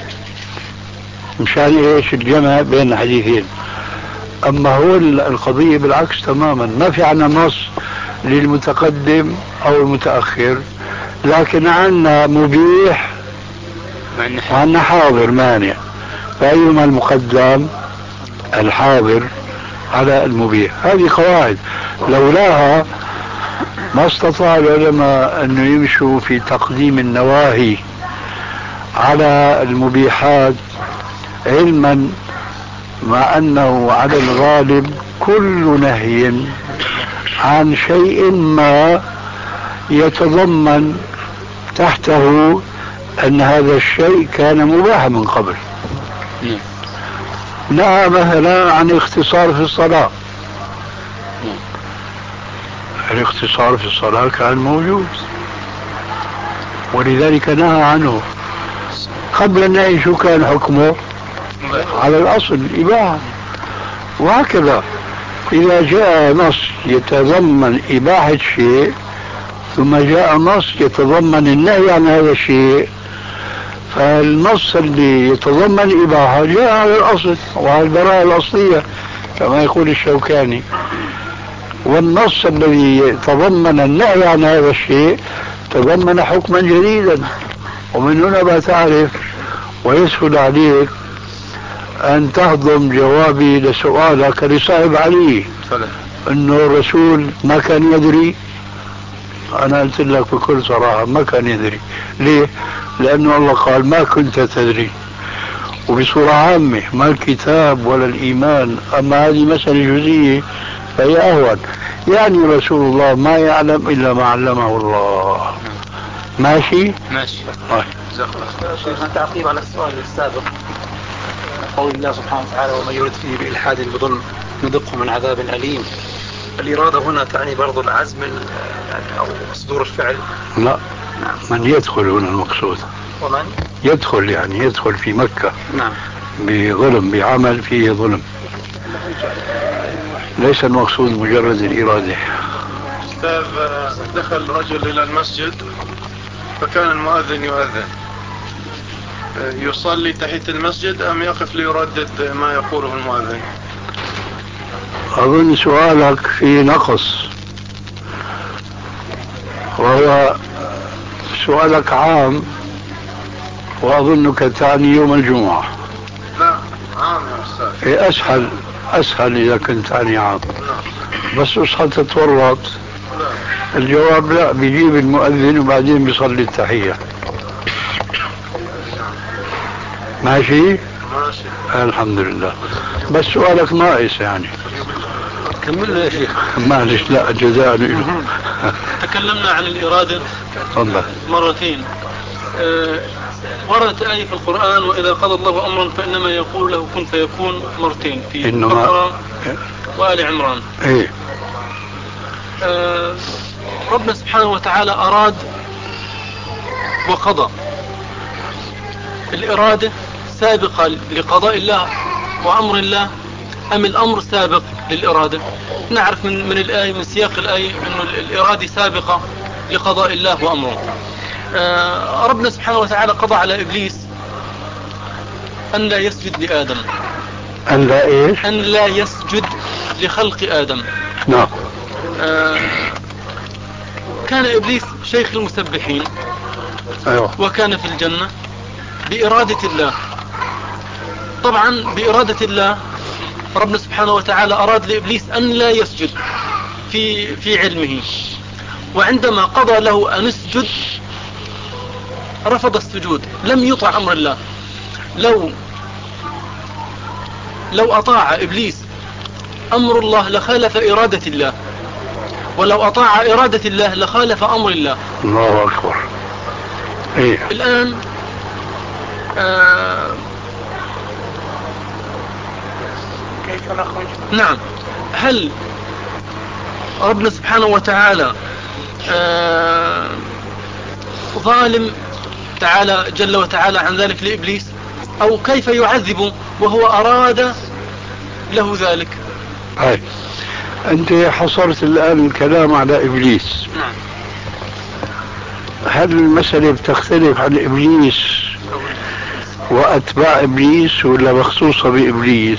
مشان إيش الجمع بين الحديثين. أما هو القضية بالعكس تماما، ما في عنا نص للمتقدم أو المتأخر، لكن عنا مبيح وعنا حاضر مانع، فأيهما المقدم؟ الحاضر على المبيح. هذه قواعد لولاها ما استطاع العلماء أن يمشوا في تقديم النواهي على المبيحات، علما مع أنه على الغالب كل نهي عن شيء ما يتضمن تحته أن هذا الشيء كان مباحا من قبل. نهى مثلا عن الاختصار في الصلاة، الاختصار في الصلاة كان موجود ولذلك نهى عنه. قبل النهي شو كان حكمه؟ على الأصل الإباحة. وهكذا إذا جاء نص يتضمن إباحة شيء ثم جاء نص يتضمن النهي عن هذا الشيء، فالنص اللي يتضمن إباحة جاء على الأصل وعلى البراءة الأصلية كما يقول الشوكاني، والنص الذي يتضمن النهي عن هذا الشيء تضمن حكما جديدا. ومن هنا بتعرف ويسهل عليك أن تهضم جوابي لسؤالك لصاحب علي أنه الرسول ما كان يدري. أنا قلت لك بكل صراحة ما كان يدري. ليه؟ لأنه الله قال ما كنت تدري، وبصورة عامة ما الكتاب ولا الإيمان. أما هذه مسألة جزئية فهي أهون، يعني رسول الله ما يعلم إلا ما علمه الله. ماشي؟ ماشي. تعقيب على السؤال السابق، قول الله سبحانه وتعالى ومن يرد فيه بإلحاد بظلم نذقه من عذاب أليم. الإرادة هنا تعني برضو العزم أو صدور الفعل؟ لا، من يدخل هنا المقصود. ومن يدخل يعني يدخل في مكة نعم بظلم، بعمل فيه ظلم، ليس المقصود مجرد الإرادة. أستاذ، دخل رجل إلى المسجد فكان المؤذن يؤذن، يصلي تحية المسجد أم يقف ليردد ما يقوله المؤذن؟ أظن سؤالك في نقص، وهو سؤالك عام وأظنك تعني يوم الجمعة. لا، عام يا أستاذ. أسهل إذا كنت تعني عام، بس أصحى تتورط. الجواب لا، بيجيب المؤذن وبعدين بيصلي التحية. ماشي؟ ماشي الحمد لله. بس سؤالك ناقص يعني. كملنا يا شيخ. معلش، لا جزاء له. تكلمنا عن الإرادة مرتين. وردت آية في القرآن وإذا قضى الله أمرا فإنما يقول له كن فيكون مرتين في البقرة وآل عمران. إيه؟ ربنا سبحانه وتعالى أراد وقضى. الإرادة سابقة لقضاء الله وأمر الله أم الأمر سابق للإرادة؟ نعرف من الآية، من سياق الآية أن الإرادة سابقة لقضاء الله وأمره. ربنا سبحانه وتعالى قضى على إبليس أن لا يسجد لآدم. أن لا إيش؟ أن لا يسجد لخلق آدم. نعم. كان إبليس شيخ المسبحين. أيوة. وكان في الجنة بإرادة الله. طبعا بإرادة الله ربنا سبحانه وتعالى أراد لإبليس أن لا يسجد في علمه، وعندما قضى له أن اسجد رفض السجود، لم يطع أمر الله. لو أطاع إبليس أمر الله لخالف إرادة الله، ولو أطاع إرادة الله لخالف أمر الله. الله أكبر. إيه؟ الآن كيف نخرج؟ نعم، هل ربنا سبحانه وتعالى ظالم تعالى جل وتعالى عن ذلك لإبليس، أو كيف يعذبه وهو أراد له ذلك؟ هاي أنت حصرت الآن الكلام على إبليس. نعم. هل المسألة بتختلف عن إبليس وأتباع إبليس ولا مخصوصة بإبليس؟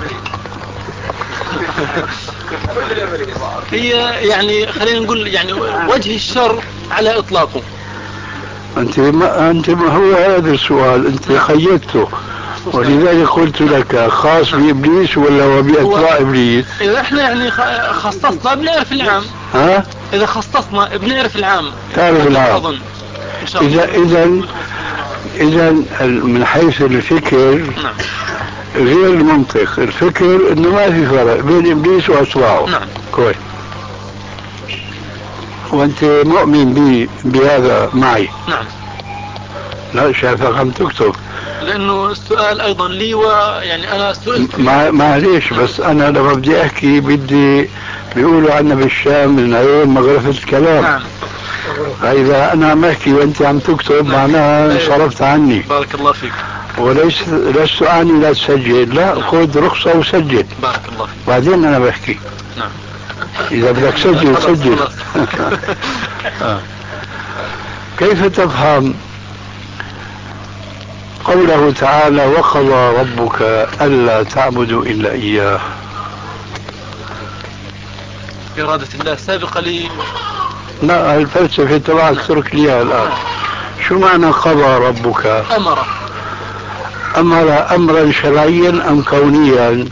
هي يعني خلينا نقول يعني وجه الشر على إطلاقه. أنت ما هو هذا السؤال أنت خيّدته، ولذلك قلت لك خاص بإبليس ولا هو بأتباع إبليس؟ إذا إحنا يعني خصصنا بنعرف العام. ها؟ إذا خصصنا بنعرف العام. تعرف العام. أظن إن شاء الله. إذا من حيث الفكر نعم. غير المنطق، الفكر إنه ما في فرق بين إبليس وأتباعه. نعم. كويس. وأنت مؤمن بهذا معي؟ نعم. لا شايفك عم تكتب. لأنه السؤال أيضا لي، ويعني أنا سئلت. معليش، بس أنا لما بدي أحكي بدي بيقولوا عنا بالشام من أيام مغرفة الكلام. نعم. فإذا أنا عم أحكي وأنت عم تكتب معناها انصرفت عني. بارك الله فيك. لست أعني لا تسجل، لا خذ رخصة وسجل. بارك الله فيك. بعدين أنا بحكي. نعم. إذا بدك سجل سجل. كيف تفهم قوله تعالى وقضى ربك ألا تعبدوا إلا إياه؟ إرادة الله سابقة لي. لا، الفلسفة تبعك ترك ليها الآن. شو معنى قضى ربك؟ أمر أمرا شرعيا أم كونيا؟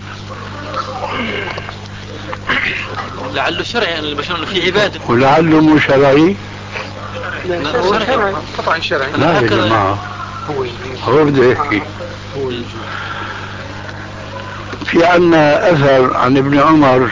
لعله شرعي، أن البشر في عبادة. ولعله مو شرعي؟ شرعي طبعا شرعي. لا يا جماعة، هو بده يحكي. في عنا أثر عن ابن عمر،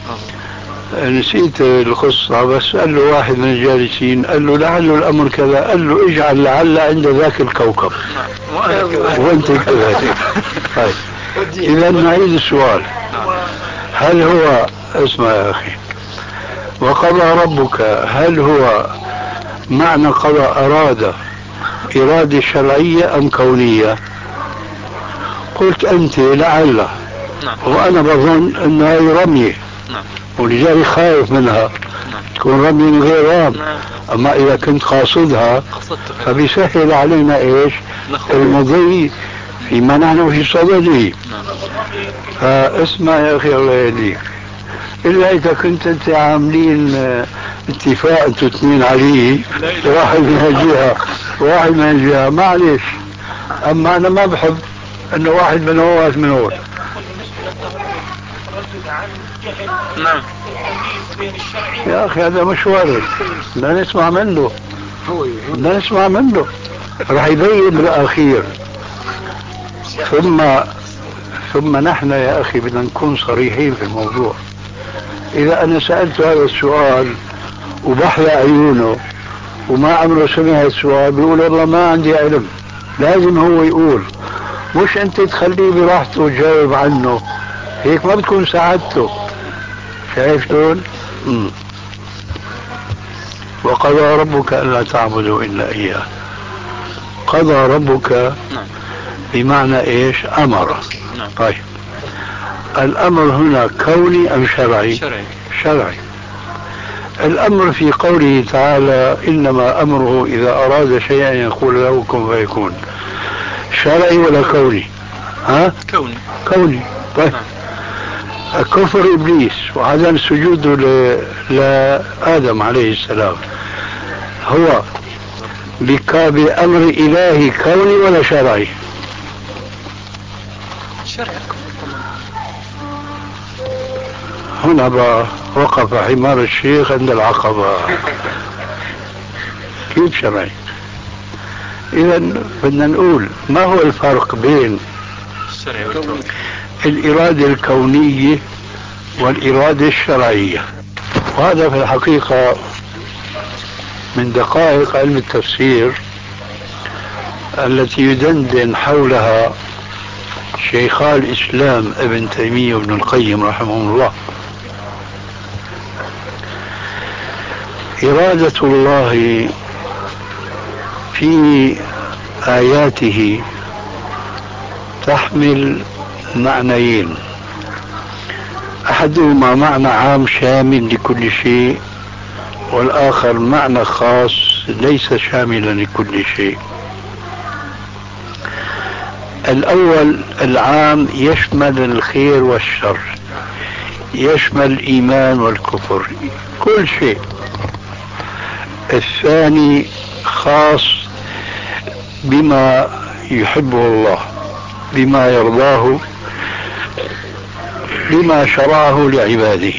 نسيت القصة، بس قال له واحد من الجالسين قال له لعل الأمر كذا، قال له اجعل لعل عند ذاك الكوكب وانت كذلك. طيب إذا نعيد السؤال، هل هو اسمع يا أخي وقضى ربك، هل هو معنى قضى أراد إرادة شرعية أم كونية؟ قلت أنت لعل، وأنا بظن أنها رمية، ولذلك خايف منها تكون رمية غير رام. أما إذا كنت قاصدها فبيسهل علينا إيش المضي فيما نحن في صدده. فاسمع يا أخي الله يهديك، إلا إذا كنت أنت عاملين اتفاق أنتوا اثنين عليه، واحد من الجهة وواحد من الجهة، معلش. أما أنا ما بحب أنه واحد من هو واحد من هو. نعم يا أخي هذا مش وارد، لا نسمع منه، لا نسمع منه، راح يبين بالأخير. ثم نحن يا أخي بدنا نكون صريحين في الموضوع. إذا أنا سألت هذا السؤال وبحلى عيونه وما عمره سمع السؤال بيقول والله ما عندي علم، لازم هو يقول، مش أنت تخليه براحته وتجاوب عنه، هيك ما بتكون ساعدته. شايف شلون؟ وقضى ربك ألا تعبدوا إلا إياه. قضى ربك بمعنى إيش؟ أمر. طيب الأمر هنا كوني أم شرعي؟ شرعي. الأمر في قوله تعالى إنما أمره إذا أراد شيئا يقول له كن فيكون، شرعي ولا كوني؟ ها؟ كوني. طيب كفر إبليس وعدم سجوده لآدم عليه السلام هو بأمر إلهي كوني ولا شرعي؟ هنا بقى وقف حمار الشيخ عند العقبة. كيف شرعي؟ إذا بدنا نقول ما هو الفرق بين الإرادة الكونية والإرادة الشرعية؟ وهذا في الحقيقة من دقائق علم التفسير التي يدندن حولها شيخا الإسلام ابن تيمية وابن القيم رحمهم الله. إرادة الله في آياته تحمل معنيين، أحدهما معنى عام شامل لكل شيء، والآخر معنى خاص ليس شاملا لكل شيء. الأول العام يشمل الخير والشر، يشمل الإيمان والكفر، كل شيء. الثاني خاص بما يحبه الله، بما يرضاه، بما شرعه لعباده.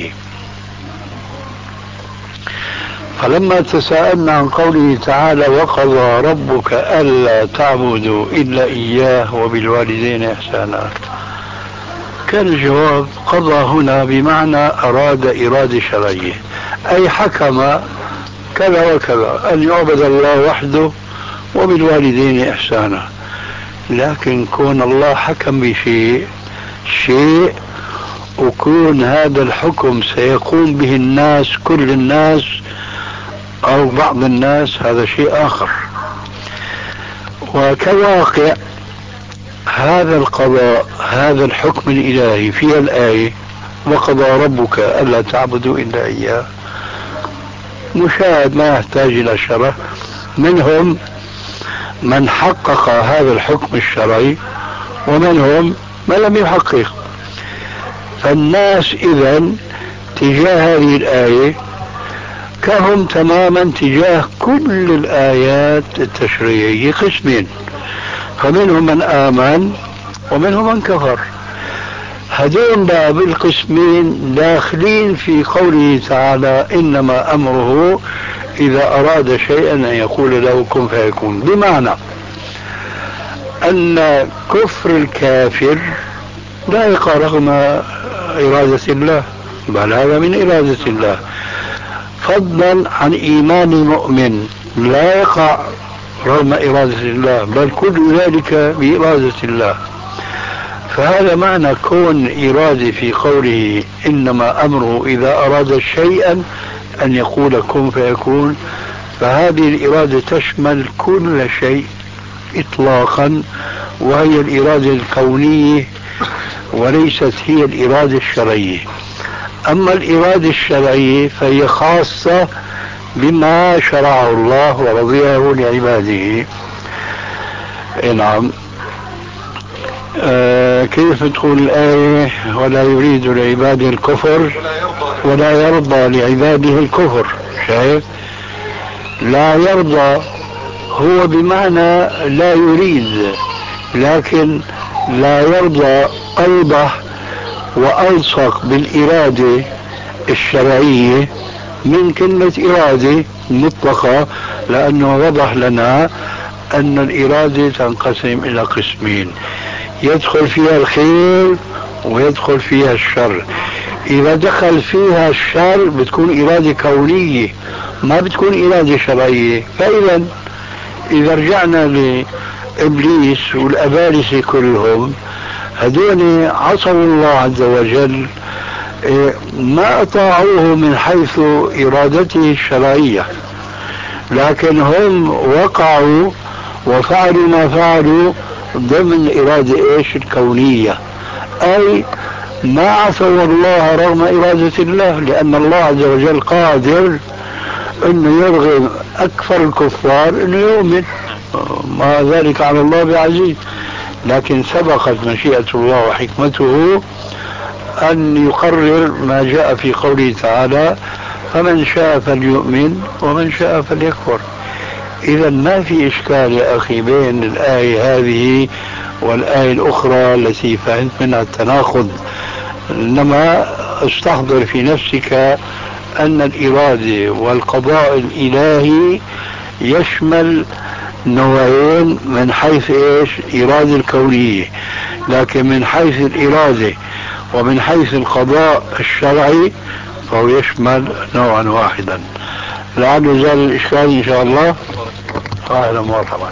فلما تساءلنا عن قوله تعالى وقضى ربك ألا تعبدوا إلا إياه وبالوالدين إحسانا، كان الجواب قضى هنا بمعنى أراد إرادة شرعية، أي حكم كذا وكذا أن يعبد الله وحده وبالوالدين إحسانا. لكن كون الله حكم بشيء وكون هذا الحكم سيقوم به الناس، كل الناس أو بعض الناس، هذا شيء آخر. وكواقع هذا القضاء، هذا الحكم الإلهي في الآية وقضى ربك ألا تعبدوا إلا إياه، مشاهد ما يحتاج إلى شرح. منهم من حقق هذا الحكم الشرعي ومنهم من لم يحقق. فالناس إذن تجاه هذه الآية كهم تماما تجاه كل الآيات التشريعية قسمين، فمنهم من آمن ومنهم من كفر. هذين بالقسمين داخلين في قوله تعالى إنما أمره إذا أراد شيئا أن يقول له كن فيكون، بمعنى أن كفر الكافر لا يقع رغم إرادة الله، بل هذا من إرادة الله، فضلا عن إيمان المؤمن لا يقع رغم إرادة الله، بل كل ذلك بإرادة الله. فهذا معنى كون إرادة في قوله إنما أمره إذا أراد شيئا أن يقول كن فيكون. فهذه الإرادة تشمل كل شيء إطلاقا، وهي الإرادة الكونية وليست هي الإرادة الشرعية. أما الإرادة الشرعية فهي خاصة بما شرعه الله ورضيه لعباده. نعم. كيف تقول الآية ولا يريد لعباده الكفر ولا يرضى لعباده الكفر؟ شايف؟ لا يرضى هو بمعنى لا يريد، لكن لا يرضى أوضح وألصق بالإرادة الشرعية من كلمة إرادة مطلقة، لأنه وضح لنا أن الإرادة تنقسم إلى قسمين، يدخل فيها الخير ويدخل فيها الشر. إذا دخل فيها الشر بتكون إرادة كونية، ما بتكون إرادة شرعية. فإذا إذا رجعنا لإبليس والأبالسة كلهم، هذول عصوا الله عز وجل، ما أطاعوه من حيث إرادته الشرعية، لكن هم وقعوا وفعلوا ما فعلوا ضمن إرادة إيش؟ الكونية، أي ما عصوا الله رغم إرادة الله، لأن الله عز وجل قادر أنه يرغم أكثر الكفار أنه يؤمن، ما ذلك على الله بعزيز. لكن سبقت مشيئة الله وحكمته أن يقرر ما جاء في قوله تعالى فمن شاء فليؤمن ومن شاء فليكفر. إذا ما في إشكال يا أخي بين الآية هذه والآية الأخرى التي فهمت منها التناقض، إنما استحضر في نفسك أن الإرادة والقضاء الإلهي يشمل نوعين من حيث إيش؟ إرادة الكونية، لكن من حيث الإرادة ومن حيث القضاء الشرعي فهو يشمل نوعا واحدا. لعل زال الإشكال إن شاء الله. أهلا ومرحبا.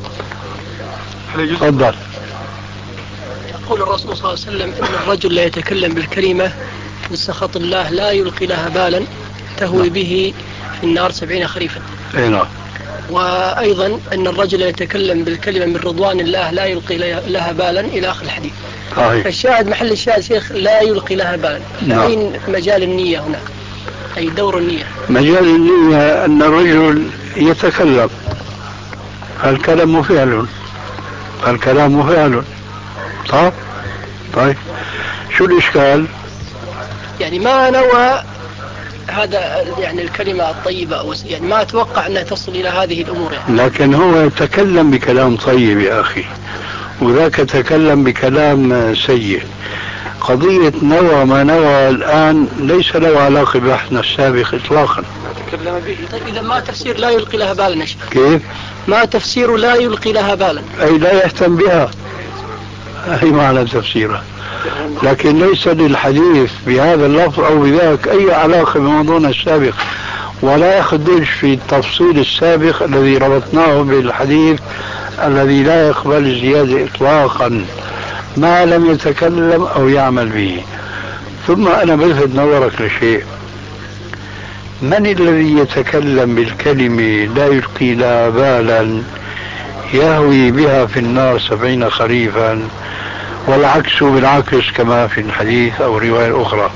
تفضل. يقول الرسول صلى الله عليه وسلم إن الرجل لا يتكلم بالكلمة من سخط الله لا يلقي لها بالا تهوي به في النار 70 خريفا. نعم. وأيضا أن الرجل يتكلم بالكلمة من رضوان الله لا يلقي لها بالا إلى آخر الحديث. فالشاهد محل الشاهد شيخ لا يلقي لها بالا. أين مجال النية هناك؟ أي دور النية؟ مجال النية أن الرجل يتكلم، الكلام فعل، الكلام فعل. طيب شو الإشكال؟ يعني ما نوى هذا يعني الكلمة الطيبة يعني ما أتوقع أنها تصل إلى هذه الأمور يعني. لكن هو يتكلم بكلام طيب يا أخي، وذاك تكلم بكلام سيء. قضية نوى ما نوى الآن ليس له علاقة بحثنا السابق إطلاقا. تكلم به. طيب إذا ما تفسير لا يلقي لها بالا نشف. كيف؟ ما تفسير لا يلقي لها بالا. أي لا يهتم بها، أي معنى تفسيرها، لكن ليس للحديث بهذا اللفظ أو بذاك أي علاقة بموضوعنا السابق، ولا يخدش في التفصيل السابق الذي ربطناه بالحديث الذي لا يقبل الزيادة إطلاقا ما لم يتكلم أو يعمل به. ثم أنا بلفت نظرك لشيء، من الذي يتكلم بالكلمة لا يلقي لها بالا يهوي بها في النار 70 خريفا، والعكس بالعكس كما في الحديث أو رواية أخرى.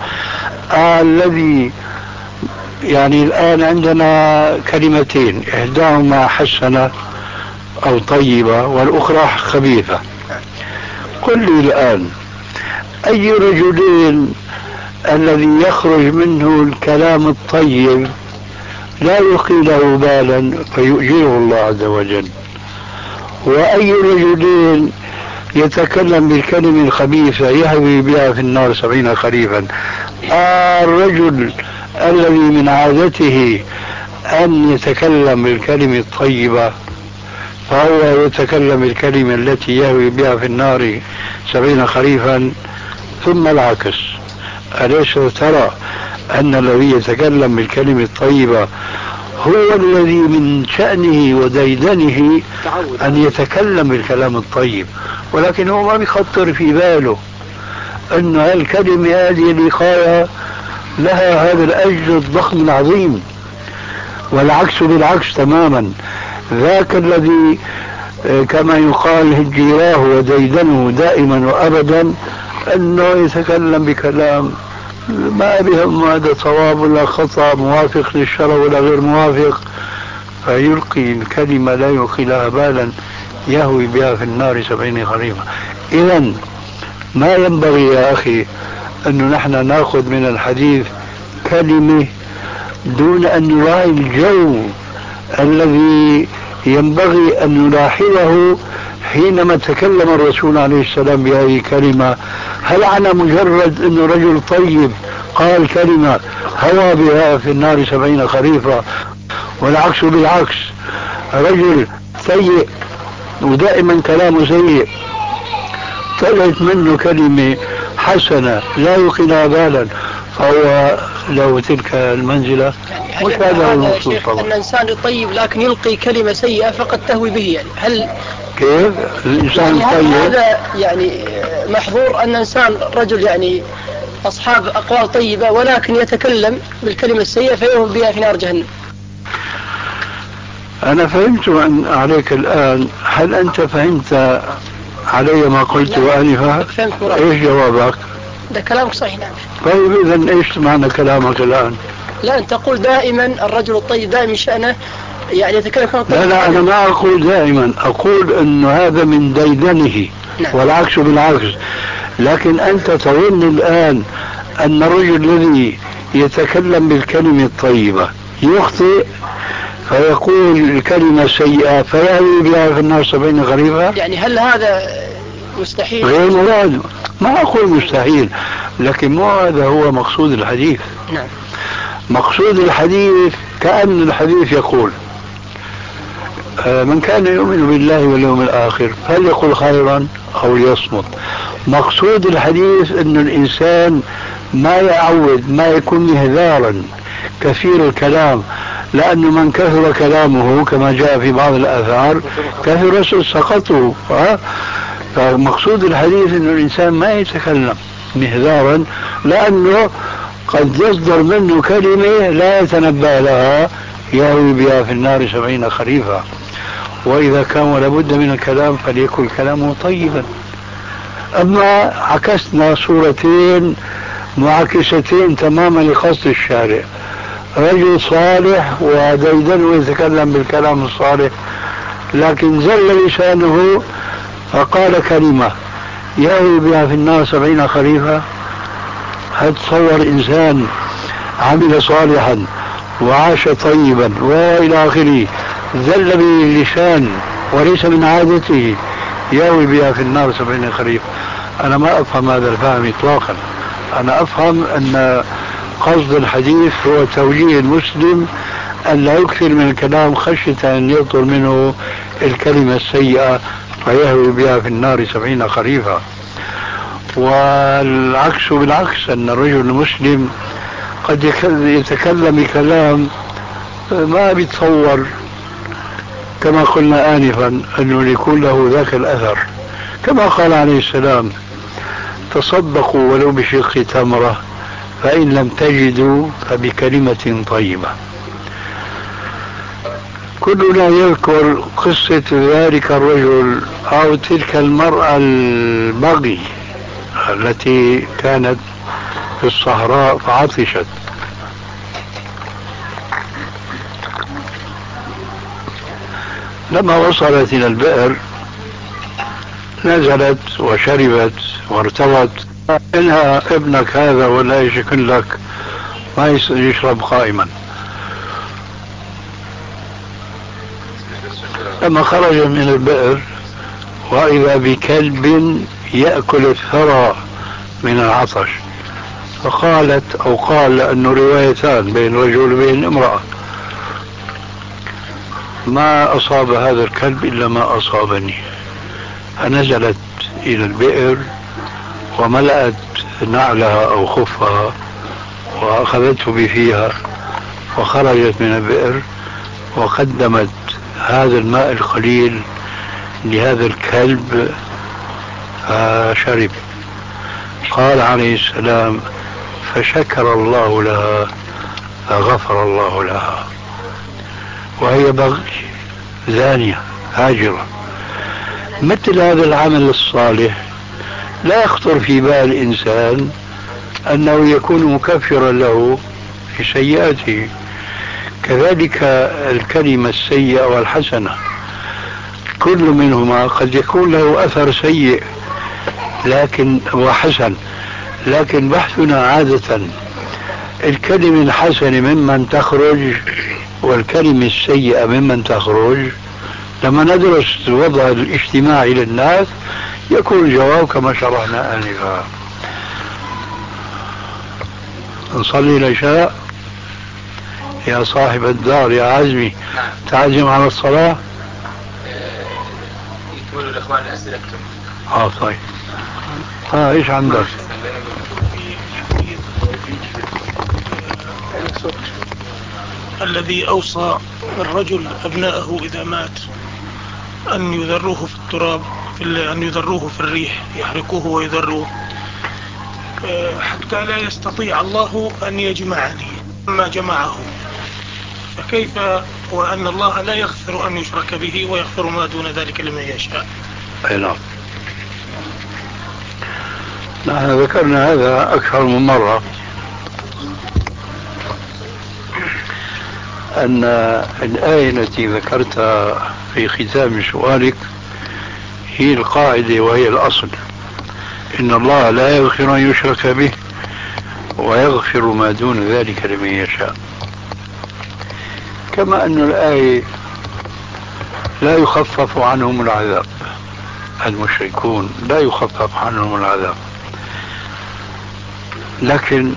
الذي يعني الآن عندنا كلمتين، إحداهما حسنة أو طيبة والأخرى خبيثة. قل لي الآن أي رجلين الذي يخرج منه الكلام الطيب لا يلقي له بالا فيؤجره الله عز وجل، وأي رجلين يتكلم بالكلمة الخبيثة يهوي بها في النار 70 خريفا؟ الرجل الذي من عادته أن يتكلم بالكلمة الطيبة فهو يتكلم بالكلمة التي يهوي بها في النار 70 خريفا، ثم العكس. أليس ترى أن الذي يتكلم بالكلمة الطيبة هو الذي من شأنه وديدنه أن يتكلم بالكلام الطيب، ولكن هو ما بيخطر في باله أن هالكلمة هذه الوقاية لها هذا الأجر الضخم العظيم. والعكس بالعكس تماما، ذاك الذي كما يقال هجيراه وديدنه دائما وأبدا أنه يتكلم بكلام ما بهم هذا صواب ولا خطأ، موافق للشرع ولا غير موافق، فيلقي الكلمة لا يلقي لها بالا يهوي بها في النار 70 خريفا. إذن ما ينبغي يا أخي أنه نحن نأخذ من الحديث كلمة دون أن نراعي الجو الذي ينبغي أن نلاحظه حينما تكلم الرسول عليه السلام بهذه الكلمة. هل على مجرد أنه رجل طيب قال كلمة هوى بها في النار 70 خريفا، والعكس بالعكس، رجل سيء ودائما كلامه سيء طلعت منه كلمة حسنة لا يلقي لها بالا فهو له تلك المنزلة؟ يعني مش هذا المقصود طبعا. أن إنسان طيب لكن يلقي كلمة سيئة فقد تهوي به، يعني هل كيف الإنسان يعني طيب؟ هذا يعني محظور أن إنسان رجل يعني أصحاب أقوال طيبة ولكن يتكلم بالكلمة السيئة فيهوي بها في نار جهنم؟ أنا فهمت عليك الآن. هل أنت فهمت علي ما قلت آنفا؟ إيش جوابك؟ ده كلامك صحيح. نعم. طيب إذن إيش معنى كلامك الآن؟ لا أنت تقول دائما الرجل الطيب دائما شأنه يعني يتكلم كلام طيب. لا أنا ما أقول دائما، أقول أنه هذا من ديدنه. نعم. والعكس بالعكس. لكن أنت تظن الآن أن الرجل الذي يتكلم بالكلمة الطيبة يخطئ فيقول الكلمة السيئة فيهوي بها في النار 70 خريفا؟ يعني هل هذا مستحيل. غير مراد، ما أقول مستحيل، لكن مو هذا هو مقصود الحديث. نعم. مقصود الحديث كأن الحديث يقول من كان يؤمن بالله واليوم الآخر فليقل خيرا أو ليصمت. مقصود الحديث أن الإنسان ما يعود، ما يكون مهذارا كثير الكلام، لأنه من كثر كلامه كما جاء في بعض الآثار كثر سقطه. فمقصود الحديث أن الإنسان ما يتكلم مهذارا، لأنه قد يصدر منه كلمة لا يتنبأ لها يهوي بها في النار 70 خريفا. وإذا كان لابد من الكلام فليكن كلامه طيبا. أما عكسنا صورتين معاكستين تماما لقصد الشارع، رجل صالح وديدن ويتكلم بالكلام الصالح، لكن زل لسانه فقال كلمة يهوي بها في النار 70 خريفا. هل تصور إنسان عمل صالحا وعاش طيبا وإلى آخره زل به اللسان وليس من عادته يهوي بها في النار 70 خريف؟ أنا ما أفهم هذا الفهم إطلاقا. أنا أفهم أن قصد الحديث هو توجيه المسلم أن لا يكثر من الكلام خشية أن يطول منه الكلمة السيئة فيهوي بها في النار 70 خريفا. والعكس بالعكس، أن الرجل المسلم قد يتكلم بكلام ما بيتصور كما قلنا آنفا أنه يكون له ذاك الأثر، كما قال عليه السلام تصدقوا ولو بشق تمرة فإن لم تجدوا فبكلمة طيبة. كلنا يذكر قصة ذلك الرجل أو تلك المرأة البغي التي كانت في الصحراء فعطشت، لما وصلت إلى البئر نزلت وشربت وارتوت. إنها ابنك هذا ولا يشكل لك ما يشرب قائما. لما خرج من البئر وإذا بكلب يأكل الثرى من العطش، فقالت أو قال، لأنه روايتان بين رجل وبين امرأة، ما أصاب هذا الكلب إلا ما أصابني. فنزلت إلى البئر وملأت نعلها أو خفها وأخذته بفيها وخرجت من البئر وقدمت هذا الماء القليل لهذا الكلب فشرب. قال عليه السلام فشكر الله لها فغفر الله لها، وهي بغي زانية هاجرة. مثل هذا العمل الصالح لا يخطر في بال الإنسان أنه يكون مكفرا له في سيئاته. كذلك الكلمة السيئة والحسنة كل منهما قد يكون له أثر سيء لكن وحسن، لكن بحثنا عادة الكلمة الحسنة ممن تخرج والكلمة السيئة ممن تخرج. لما ندرس الوضع الاجتماعي للناس يكون الجواب كما شرحنا آنفا. نصلي العشاء يا صاحب الدار يا عزمي، تعزم على الصلاة. يكملوا الإخوان أسئلتهم. طيب. إيش عندك؟ الذي أوصى الرجل أبنائه إذا مات أن يذروه في التراب، أن يذروه في الريح، يحرقوه ويذروه حتى لا يستطيع الله أن يجمعني ما جمعه. فكيف وأن الله لا يغفر أن يشرك به ويغفر ما دون ذلك لمن يشاء؟ نعم، نحن ذكرنا هذا أكثر من مرة، أن الآية التي ذكرتها في ختام سؤالك هي القاعدة وهي الأصل. إن الله لا يغفر أن يشرك به ويغفر ما دون ذلك لمن يشاء. كما أن الآية لا يخفف عنهم العذاب، المشركون لا يخفف عنهم العذاب. لكن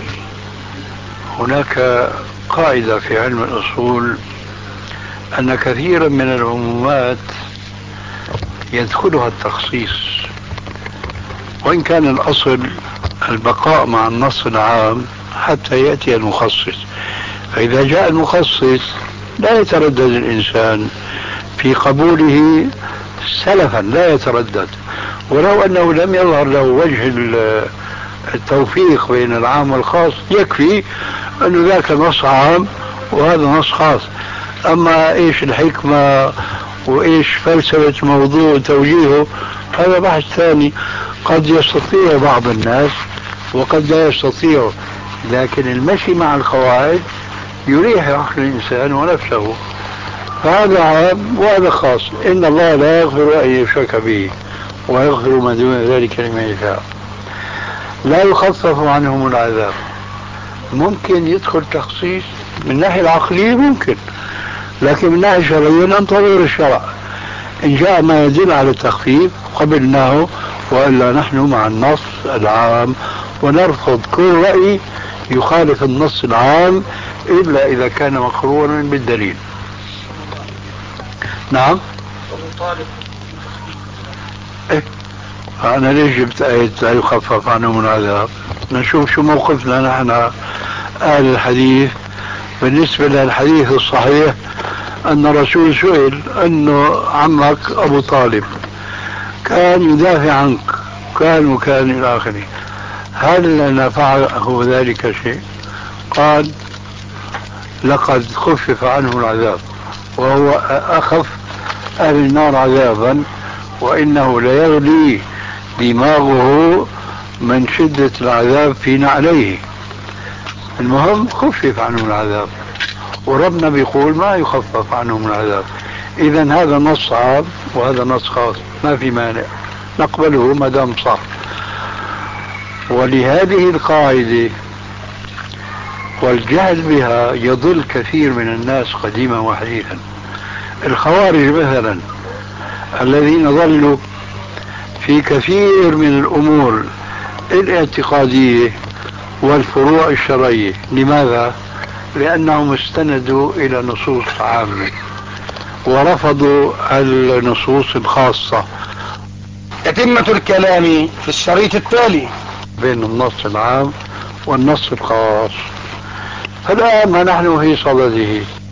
هناك قاعدة في علم الأصول أن كثيرا من العمومات يدخلها التخصيص، وإن كان الأصل البقاء مع النص العام حتى يأتي المخصص. فإذا جاء المخصص لا يتردد الإنسان في قبوله سلفا، لا يتردد، ولو أنه لم يظهر له وجه التوفيق بين العام والخاص يكفي أنه ذاك نص عام وهذا نص خاص. أما إيش الحكمة وإيش فلسفة موضوع توجيهه هذا بحث ثاني، قد يستطيع بعض الناس وقد لا يستطيع، لكن المشي مع القواعد يريح عقل الإنسان ونفسه. فهذا عام وهذا خاص. إن الله لا يغفر أن يشرك به ويغفر ما دون ذلك لمن يشاء. لا يخفف عنهم العذاب. ممكن يدخل تخصيص من ناحية العقلية ممكن، لكن من ناحية الشرعية ننتظر الشرع، إن جاء ما يدل على التخفيف قبلناه، وإلا نحن مع النص العام ونرفض كل رأي يخالف النص العام إلا إذا كان مقرونا بالدليل. نعم. إيه؟ أنا ليش جبت آية لا يخفف عنهم العذاب؟ نشوف شو موقفنا نحن أهل الحديث بالنسبة للحديث الصحيح أن الرسول سئل أنه عمك أبو طالب كان يدافع عنك وكان إلى آخره، هل نفعه ذلك شيء؟ قال لقد خفف عنه العذاب وهو أخف أهل النار عذابا، وإنه ليغلي دماغه من شدة العذاب في نعليه. المهم خفف عنه العذاب، وربنا بيقول ما يخفف عنهم العذاب. إذن هذا نص عام وهذا نص خاص، ما في مانع نقبله ما دام صح. ولهذه القاعدة والجهل بها يضل كثير من الناس قديما وحديثا. الخوارج مثلا الذين ظلوا في كثير من الأمور الاعتقادية والفروع الشرعية. لماذا؟ لأنهم استندوا إلى نصوص عامة ورفضوا النصوص الخاصة. تتمة الكلام في الشريط التالي بين النص العام والنص الخاص. فالآن ما نحن في صدده